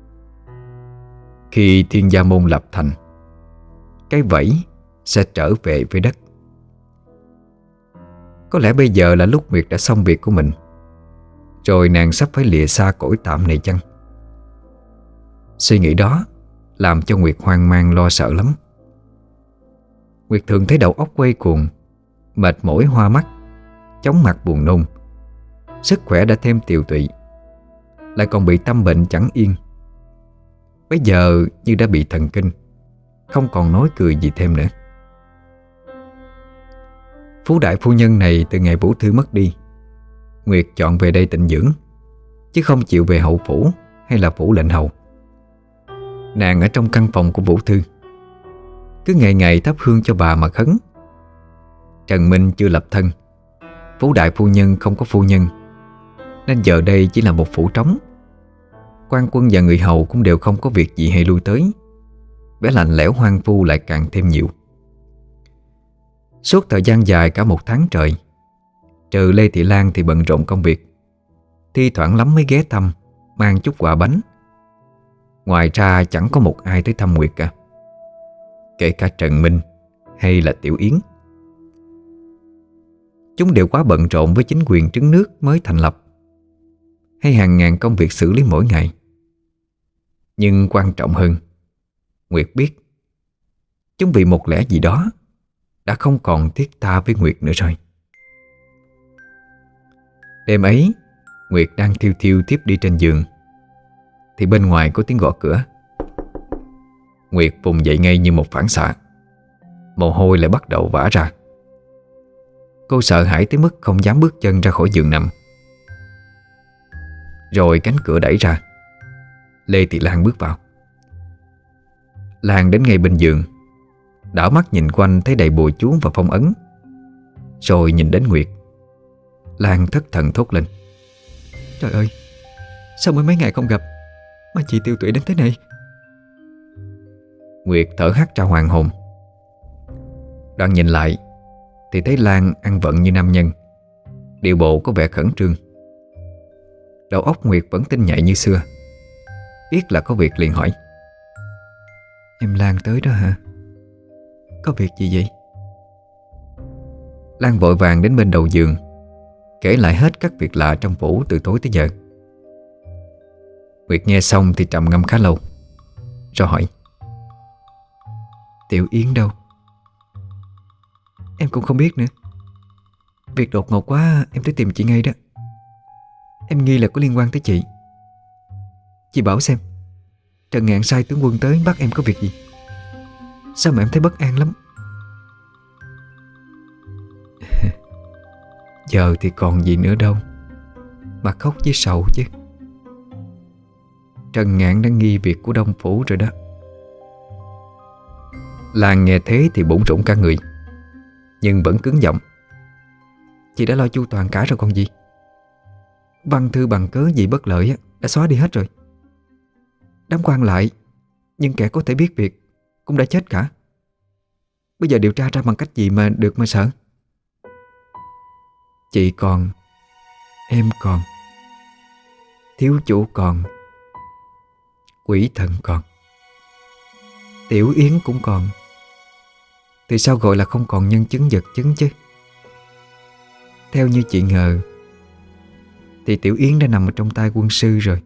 Khi Thiên Gia Môn lập thành, cái vẫy sẽ trở về với đất. Có lẽ bây giờ là lúc Nguyệt đã xong việc của mình, rồi nàng sắp phải lìa xa cõi tạm này chăng? Suy nghĩ đó làm cho Nguyệt hoang mang lo sợ lắm. Nguyệt thường thấy đầu óc quay cuồng, mệt mỏi hoa mắt, chóng mặt buồn nôn. Sức khỏe đã thêm tiều tụy, lại còn bị tâm bệnh chẳng yên. Bây giờ như đã bị thần kinh, không còn nói cười gì thêm nữa. Phú đại phu nhân này từ ngày Vũ Thư mất đi, Nguyệt chọn về đây tịnh dưỡng, chứ không chịu về hậu phủ hay là phủ lệnh hầu. Nàng ở trong căn phòng của Vũ Thư, cứ ngày ngày thắp hương cho bà mà khấn. Trần Minh chưa lập thân, Phú đại phu nhân không có phu nhân, nên giờ đây chỉ là một phủ trống. Quan quân và người hầu cũng đều không có việc gì hay lui tới. Vẻ lạnh lẽo hoang vu lại càng thêm nhiều. Suốt thời gian dài cả 1 tháng trời, trừ Lê Thị Lan thì bận rộn công việc, thi thoảng lắm mới ghé thăm, mang chút quà bánh. Ngoài ra chẳng có một ai tới thăm Nguyệt cả, kể cả Trần Minh hay là Tiểu Yến. Chúng đều quá bận rộn với chính quyền trứng nước mới thành lập, hay hàng ngàn công việc xử lý mỗi ngày. Nhưng quan trọng hơn, Nguyệt biết chúng vì một lẽ gì đó đã không còn thiết tha với Nguyệt nữa rồi. Đêm ấy, Nguyệt đang thiêu thiêu thiếp đi trên giường, thì bên ngoài có tiếng gõ cửa. Nguyệt vùng dậy ngay như một phản xạ, mồ hôi lại bắt đầu vã ra. Cô sợ hãi tới mức không dám bước chân ra khỏi giường nằm. Rồi cánh cửa đẩy ra, Lê Thị Lan bước vào. Lan đến ngay bên giường, đảo mắt nhìn quanh thấy đầy bùa chú và phong ấn, rồi nhìn đến Nguyệt. Lan thất thần thốt lên: Trời ơi, sao mới mấy ngày không gặp mà chị tiêu tụy đến thế này? Nguyệt thở hắt ra hoàn hồn. Đoạn nhìn lại thì thấy Lan ăn vận như nam nhân, điệu bộ có vẻ khẩn trương. Đầu óc Nguyệt vẫn tinh nhạy như xưa, biết là có việc liền hỏi: Em Lan tới đó hả? Có việc gì vậy? Lan vội vàng đến bên đầu giường, kể lại hết các việc lạ trong phủ từ tối tới giờ. Nguyệt nghe xong thì trầm ngâm khá lâu, rồi hỏi: Tiểu Yến đâu? Em cũng không biết nữa. Việc đột ngột quá, em tới tìm chị ngay đó. Em nghi là có liên quan tới chị. Chị bảo xem, Trần Ngạn sai tướng quân tới bắt em có việc gì? Sao mà em thấy bất an lắm? Giờ thì còn gì nữa đâu mà khóc với sầu chứ. Trần Ngạn đã nghi việc của Đông Phủ rồi đó. Lan nghe thế thì bủn rủn cả người, nhưng vẫn cứng giọng. Chị đã lo chu toàn cả rồi còn gì. Văn thư bằng cớ gì bất lợi đã xóa đi hết rồi. Đám quan lại, nhưng kẻ có thể biết việc cũng đã chết cả. Bây giờ điều tra ra bằng cách gì mà được mà sợ? Chị còn, em còn, thiếu chủ còn, quỷ thần còn, Tiểu Yến cũng còn. Thì sao gọi là không còn nhân chứng vật chứng chứ? Theo như chị ngờ thì Tiểu Yến đã nằm ở trong tay quân sư rồi.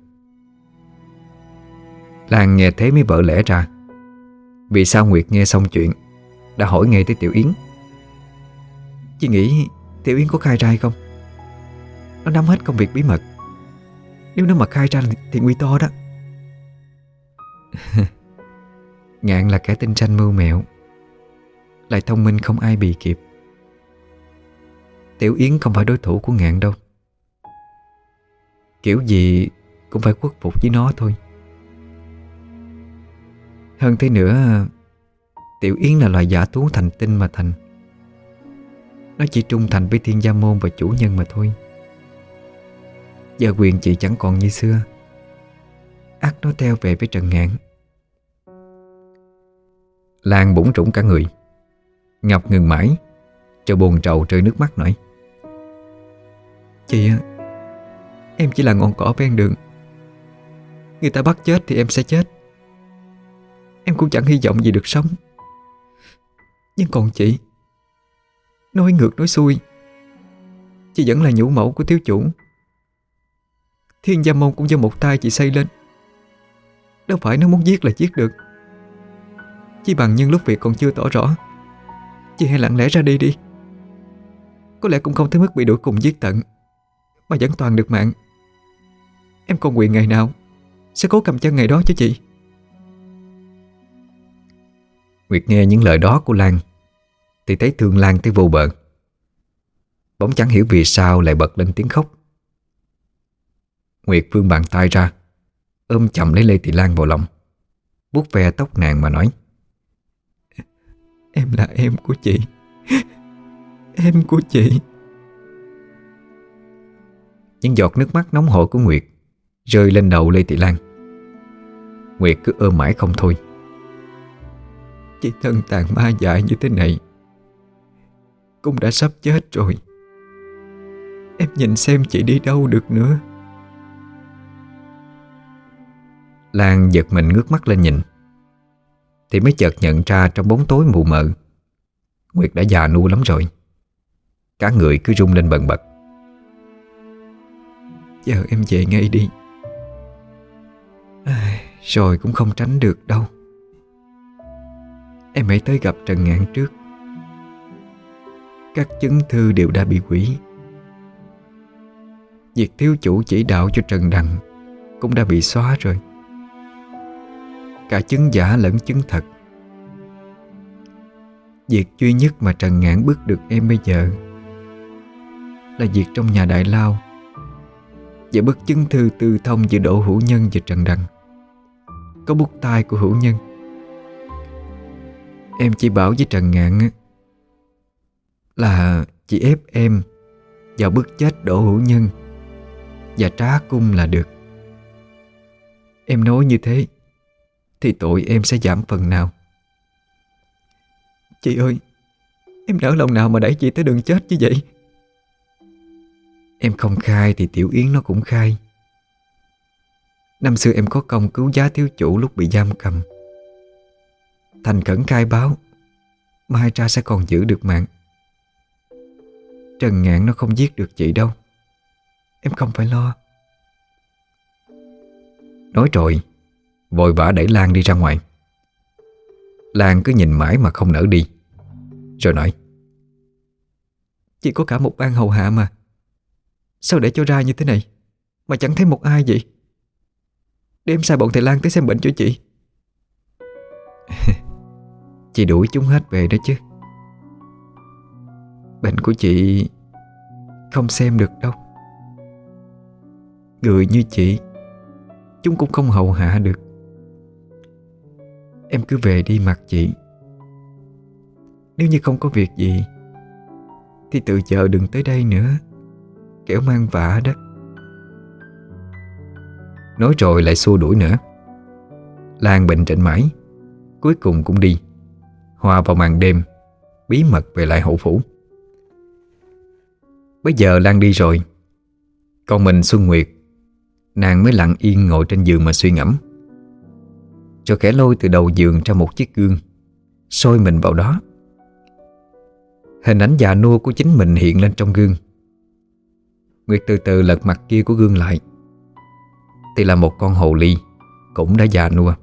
Lan nghe thế mới vỡ lẽ ra vì sao Nguyệt nghe xong chuyện đã hỏi ngay tới Tiểu Yến. Chị nghĩ Tiểu Yến có khai ra hay không? Nó nắm hết công việc bí mật. Nếu nó mà khai ra thì nguy to đó. Ngạn là kẻ tinh ranh mưu mẹo, lại thông minh không ai bì kịp. Tiểu Yến không phải đối thủ của Ngạn đâu. Kiểu gì cũng phải khuất phục với nó thôi. Hơn thế nữa, Tiểu Yến là loài dã thú thành tinh mà thành. Nó chỉ trung thành với Thiên Gia Môn và chủ nhân mà thôi. Giờ quyền chị chẳng còn như xưa, ắt nó theo về với Trần Ngạn. Lan bủn rủn cả người. Ngọc ngừng mãi, rồi buồn rầu rơi nước mắt nói: Chị em chỉ là ngọn cỏ ven đường. Người ta bắt chết thì em sẽ chết. Em cũng chẳng hy vọng gì được sống. Nhưng còn chị, nói ngược nói xuôi, chị vẫn là nhũ mẫu của thiếu chủ. Thiên Gia Môn cũng do một tay chị xây lên. Đâu phải nó muốn giết là giết được. Chỉ bằng nhân lúc việc còn chưa tỏ rõ, chị hãy lặng lẽ ra đi đi. Có lẽ cũng không tới mức bị đuổi cùng giết tận, mà vẫn toàn được mạng. Em còn nguyện ngày nào sẽ cố cầm chân ngày đó cho chị. Nguyệt nghe những lời đó của Lan thì thấy thương Lan tới vô bờ. Bỗng chẳng hiểu vì sao lại bật lên tiếng khóc. Nguyệt vươn bàn tay ra, ôm chầm lấy Lê Thị Lan vào lòng, vuốt ve tóc nàng mà nói: Em là em của chị. Em của chị. Những giọt nước mắt nóng hổi của Nguyệt rơi lên đầu Lê Thị Lan. Nguyệt cứ ôm mãi không thôi. Chị thân tàn ma dại như thế này cũng đã sắp chết rồi. Em nhìn xem chị đi đâu được nữa. Lan giật mình ngước mắt lên nhìn, thì mới chợt nhận ra trong bóng tối mù mờ, Nguyệt đã già nua lắm rồi. Cả người cứ rung lên bần bật. Giờ em về ngay đi. Rồi cũng không tránh được đâu. Em hãy tới gặp Trần Ngạn trước. Các chứng thư đều đã bị hủy. Việc thiếu chủ chỉ đạo cho Trần Đằng cũng đã bị xóa rồi. Cả chứng giả lẫn chứng thật. Việc duy nhất mà Trần Ngạn bức được em bây giờ là việc trong nhà Đại Lao và bức chứng thư tư thông giữa Đỗ Hữu Nhân và Trần Đằng. Có bút tay của Hữu Nhân. Em chỉ bảo với Trần Ngạn là chỉ ép em vào bức chết Đỗ Hữu Nhân và trá cung là được. Em nói như thế thì tội em sẽ giảm phần nào. Chị ơi, em nỡ lòng nào mà đẩy chị tới đường chết như vậy? Em không khai thì Tiểu Yến nó cũng khai. Năm xưa em có công cứu giá thiếu chủ lúc bị giam cầm. Thành khẩn khai báo, mai ra sẽ còn giữ được mạng. Trần Ngạn nó không giết được chị đâu. Em không phải lo. Nói rồi, vội vã đẩy Lan đi ra ngoài. Lan cứ nhìn mãi mà không nỡ đi, rồi nói: Chị có cả một ban hầu hạ mà, sao để cho ra như thế này? mà chẳng thấy một ai vậy. Để em sai bọn thầy Lan tới xem bệnh cho chị. Chị đuổi chúng hết về đó chứ. Bệnh của chị không xem được đâu. Người như chị chúng cũng không hầu hạ được. Em cứ về đi Mặt chị. Nếu như không có việc gì thì từ giờ đừng tới đây nữa, kẻo mang vạ đó. Nói rồi lại xua đuổi nữa. Lan bệnh trịnh mãi, cuối cùng cũng đi, hòa vào màn đêm, bí mật về lại hậu phủ. Bây giờ Lan đi rồi, còn mình Xuân Nguyệt, nàng mới lặng yên ngồi trên giường mà suy ngẫm. Rồi khẽ lôi từ đầu giường ra một chiếc gương, soi mình vào đó. Hình ảnh già nua của chính mình hiện lên trong gương. Nguyệt từ từ lật mặt kia của gương lại, thì là một con hồ ly cũng đã già nua.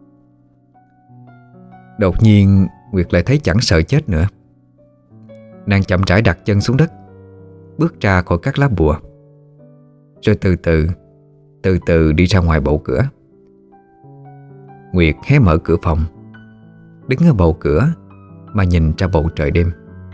Đột nhiên Nguyệt lại thấy chẳng sợ chết nữa. Nàng chậm rãi đặt chân xuống đất, bước ra khỏi các lá bùa, rồi từ từ đi ra ngoài bậu cửa. Nguyệt hé mở cửa phòng, đứng ở bầu cửa mà nhìn ra bầu trời đêm.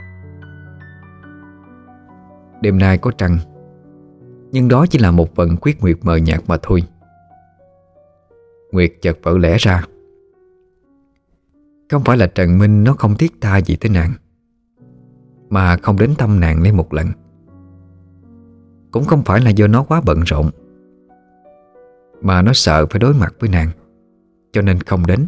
Đêm nay có trăng, nhưng đó chỉ là một vần khuyết nguyệt mờ nhạt mà thôi. Nguyệt chợt vỡ lẽ ra. Không phải là Trần Minh nó không thiết tha gì tới nàng, mà không đến thăm nàng lấy một lần. Cũng không phải là do nó quá bận rộn, mà nó sợ phải đối mặt với nàng, cho nên không đến.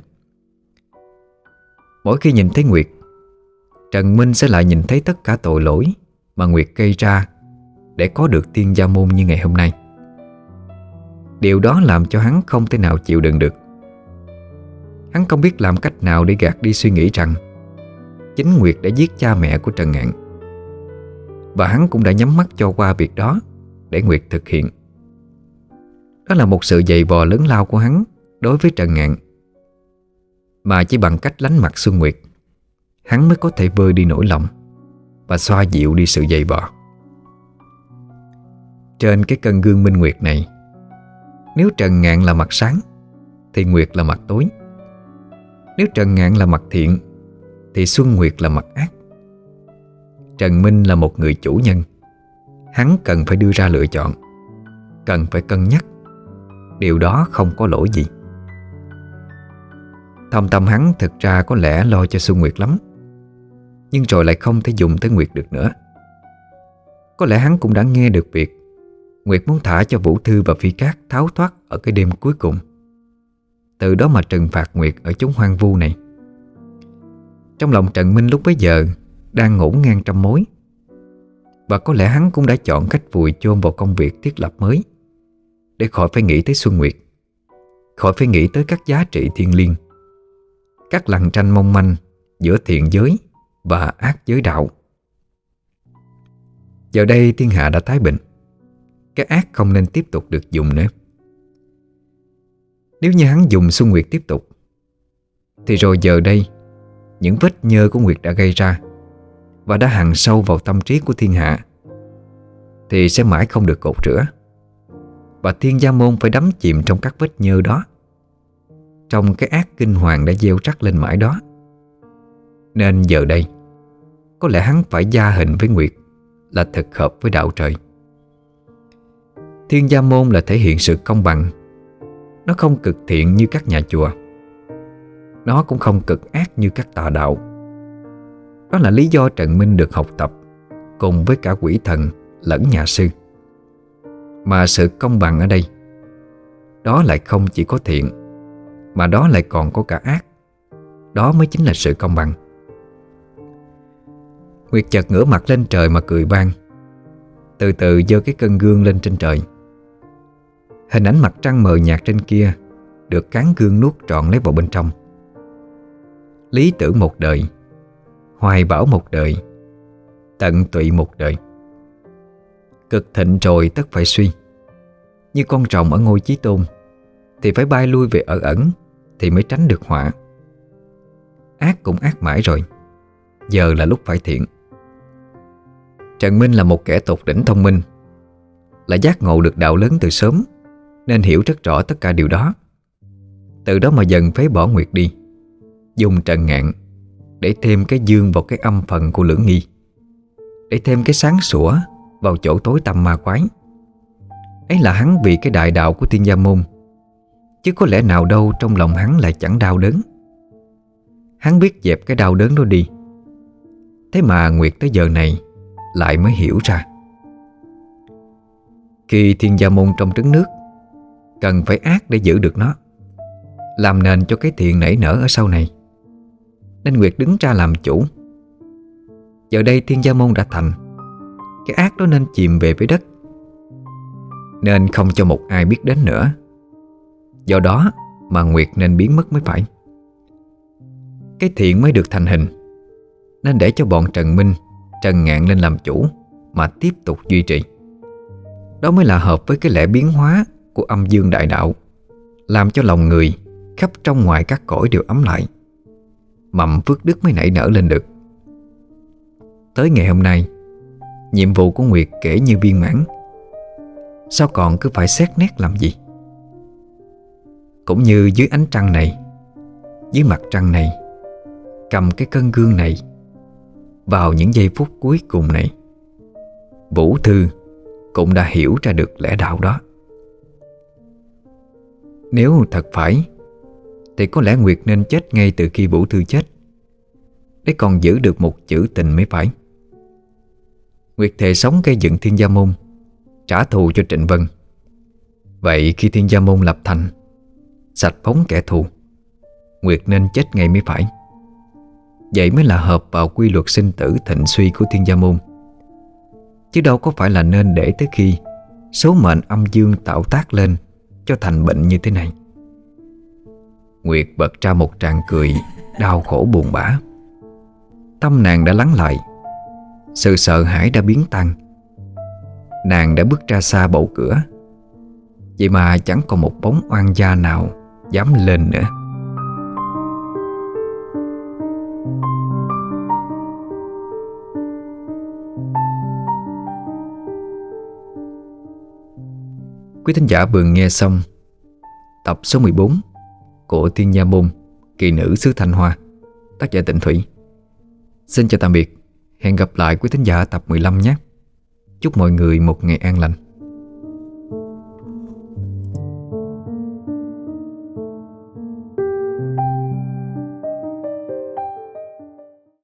Mỗi khi nhìn thấy Nguyệt, Trần Minh sẽ lại nhìn thấy tất cả tội lỗi mà Nguyệt gây ra để có được Tiên Gia Môn như ngày hôm nay. Điều đó làm cho hắn không thể nào chịu đựng được. Hắn không biết làm cách nào để gạt đi suy nghĩ rằng chính Nguyệt đã giết cha mẹ của Trần Ngạn, và hắn cũng đã nhắm mắt cho qua việc đó để Nguyệt thực hiện. Đó là một sự giày vò lớn lao của hắn đối với Trần Ngạn, mà chỉ bằng cách lánh mặt Xuân Nguyệt, hắn mới có thể vơi đi nỗi lòng và xoa dịu đi sự giày vò. Trên cái cân gương minh nguyệt này, nếu Trần Ngạn là mặt sáng thì Nguyệt là mặt tối. Nếu Trần Ngạn là mặt thiện thì Xuân Nguyệt là mặt ác. Trần Minh là một người chủ nhân, hắn cần phải đưa ra lựa chọn, cần phải cân nhắc. Điều đó không có lỗi gì. Thâm tâm hắn thực ra có lẽ lo cho Xuân Nguyệt lắm, nhưng rồi lại không thể dùng tới Nguyệt được nữa. Có lẽ hắn cũng đã nghe được việc Nguyệt muốn thả cho Vũ Thư và Phi Cát tháo thoát ở cái đêm cuối cùng, từ đó mà trừng phạt Nguyệt ở chốn hoang vu này. Trong lòng Trần Minh lúc bấy giờ đang ngổn ngang trăm mối, và có lẽ hắn cũng đã chọn cách vùi chôn vào công việc thiết lập mới, để khỏi phải nghĩ tới Xuân Nguyệt, khỏi phải nghĩ tới các giá trị thiêng liêng, các lằn tranh mong manh giữa thiện giới và ác giới đạo. Giờ đây thiên hạ đã thái bình, cái ác không nên tiếp tục được dùng nữa. Nếu như hắn dùng Xuân Nguyệt tiếp tục, thì rồi giờ đây những vết nhơ của Nguyệt đã gây ra và đã hằn sâu vào tâm trí của thiên hạ thì sẽ mãi không được cột rửa, và Tiên Gia Môn phải đắm chìm trong các vết nhơ đó, trong cái ác kinh hoàng đã gieo rắc lên mãi đó. Nên giờ đây có lẽ hắn phải gia hình với Nguyệt là thực hợp với đạo trời. Thiên Gia Môn là thể hiện sự công bằng. Nó không cực thiện như các nhà chùa, nó cũng không cực ác như các tà đạo. Đó là lý do Trần Minh được học tập cùng với cả quỷ thần lẫn nhà sư. Mà sự công bằng ở đây, đó lại không chỉ có thiện, mà đó lại còn có cả ác. Đó mới chính là sự công bằng. Nguyệt chợt ngửa mặt lên trời mà cười vang, từ từ giơ cái cân gương lên trên trời. Hình ảnh mặt trăng mờ nhạt trên kia được cán gương nuốt trọn lấy vào bên trong. Lý tưởng một đời, hoài bão một đời, tận tụy một đời. Cực thịnh rồi tất phải suy. Như con rồng ở ngôi Chí Tôn thì phải bay lui về ở ẩn thì mới tránh được họa. Ác cũng ác mãi rồi, giờ là lúc phải thiện. Trần Minh là một kẻ tột đỉnh thông minh, là giác ngộ được đạo lớn từ sớm, nên hiểu rất rõ tất cả điều đó. Từ đó mà dần phế bỏ Nguyệt đi, dùng Trần Ngạn để thêm cái dương vào cái âm phần của Lưỡng Nghi, để thêm cái sáng sủa vào chỗ tối tăm ma quái. Ấy là hắn vì cái đại đạo của Thiên Gia Môn, chứ có lẽ nào đâu trong lòng hắn lại chẳng đau đớn. Hắn biết dẹp cái đau đớn đó đi. Thế mà Nguyệt tới giờ này lại mới hiểu ra, khi Thiên Gia Môn trong trứng nước, cần phải ác để giữ được nó, làm nền cho cái thiện nảy nở ở sau này. Nên Nguyệt đứng ra làm chủ. Giờ đây Thiên Gia Môn đã thành, cái ác đó nên chìm về với đất, nên không cho một ai biết đến nữa. Do đó mà Nguyệt nên biến mất mới phải. Cái thiện mới được thành hình, nên để cho bọn Trần Minh, Trần Ngạn lên làm chủ mà tiếp tục duy trì. Đó mới là hợp với cái lẽ biến hóa của âm dương đại đạo, làm cho lòng người khắp trong ngoài các cõi đều ấm lại, mầm phước đức mới nảy nở lên được. Tới ngày hôm nay, nhiệm vụ của Nguyệt kể như viên mãn. Sao còn cứ phải xét nét làm gì? Cũng như dưới ánh trăng này, dưới mặt trăng này, cầm cái cân gương này, vào những giây phút cuối cùng này, Vũ Thư cũng đã hiểu ra được lẽ đạo đó. Nếu thật phải, thì có lẽ Nguyệt nên chết ngay từ khi Vũ Thư chết, để còn giữ được một chữ tình mới phải. Nguyệt thề sống gây dựng Thiên Gia Môn, trả thù cho Trịnh Vân. Vậy khi Thiên Gia Môn lập thành, sạch phóng kẻ thù, Nguyệt nên chết ngay mới phải. Vậy mới là hợp vào quy luật sinh tử thịnh suy của Thiên Gia Môn, chứ đâu có phải là nên để tới khi số mệnh âm dương tạo tác lên cho thành bệnh như thế này. Nguyệt bật ra một tràng cười đau khổ buồn bã. Tâm nàng đã lắng lại, sự sợ hãi đã biến tan. Nàng đã bước ra xa bầu cửa, vậy mà chẳng còn một bóng oan gia nào dám lên nữa. Quý thính giả vừa nghe xong tập số 14 của Thiên Gia Môn, kỳ nữ xứ Thanh Hoa, tác giả Tịnh Thủy. Xin chào tạm biệt, hẹn gặp lại quý thính giả tập 15 nhé. Chúc mọi người một ngày an lành.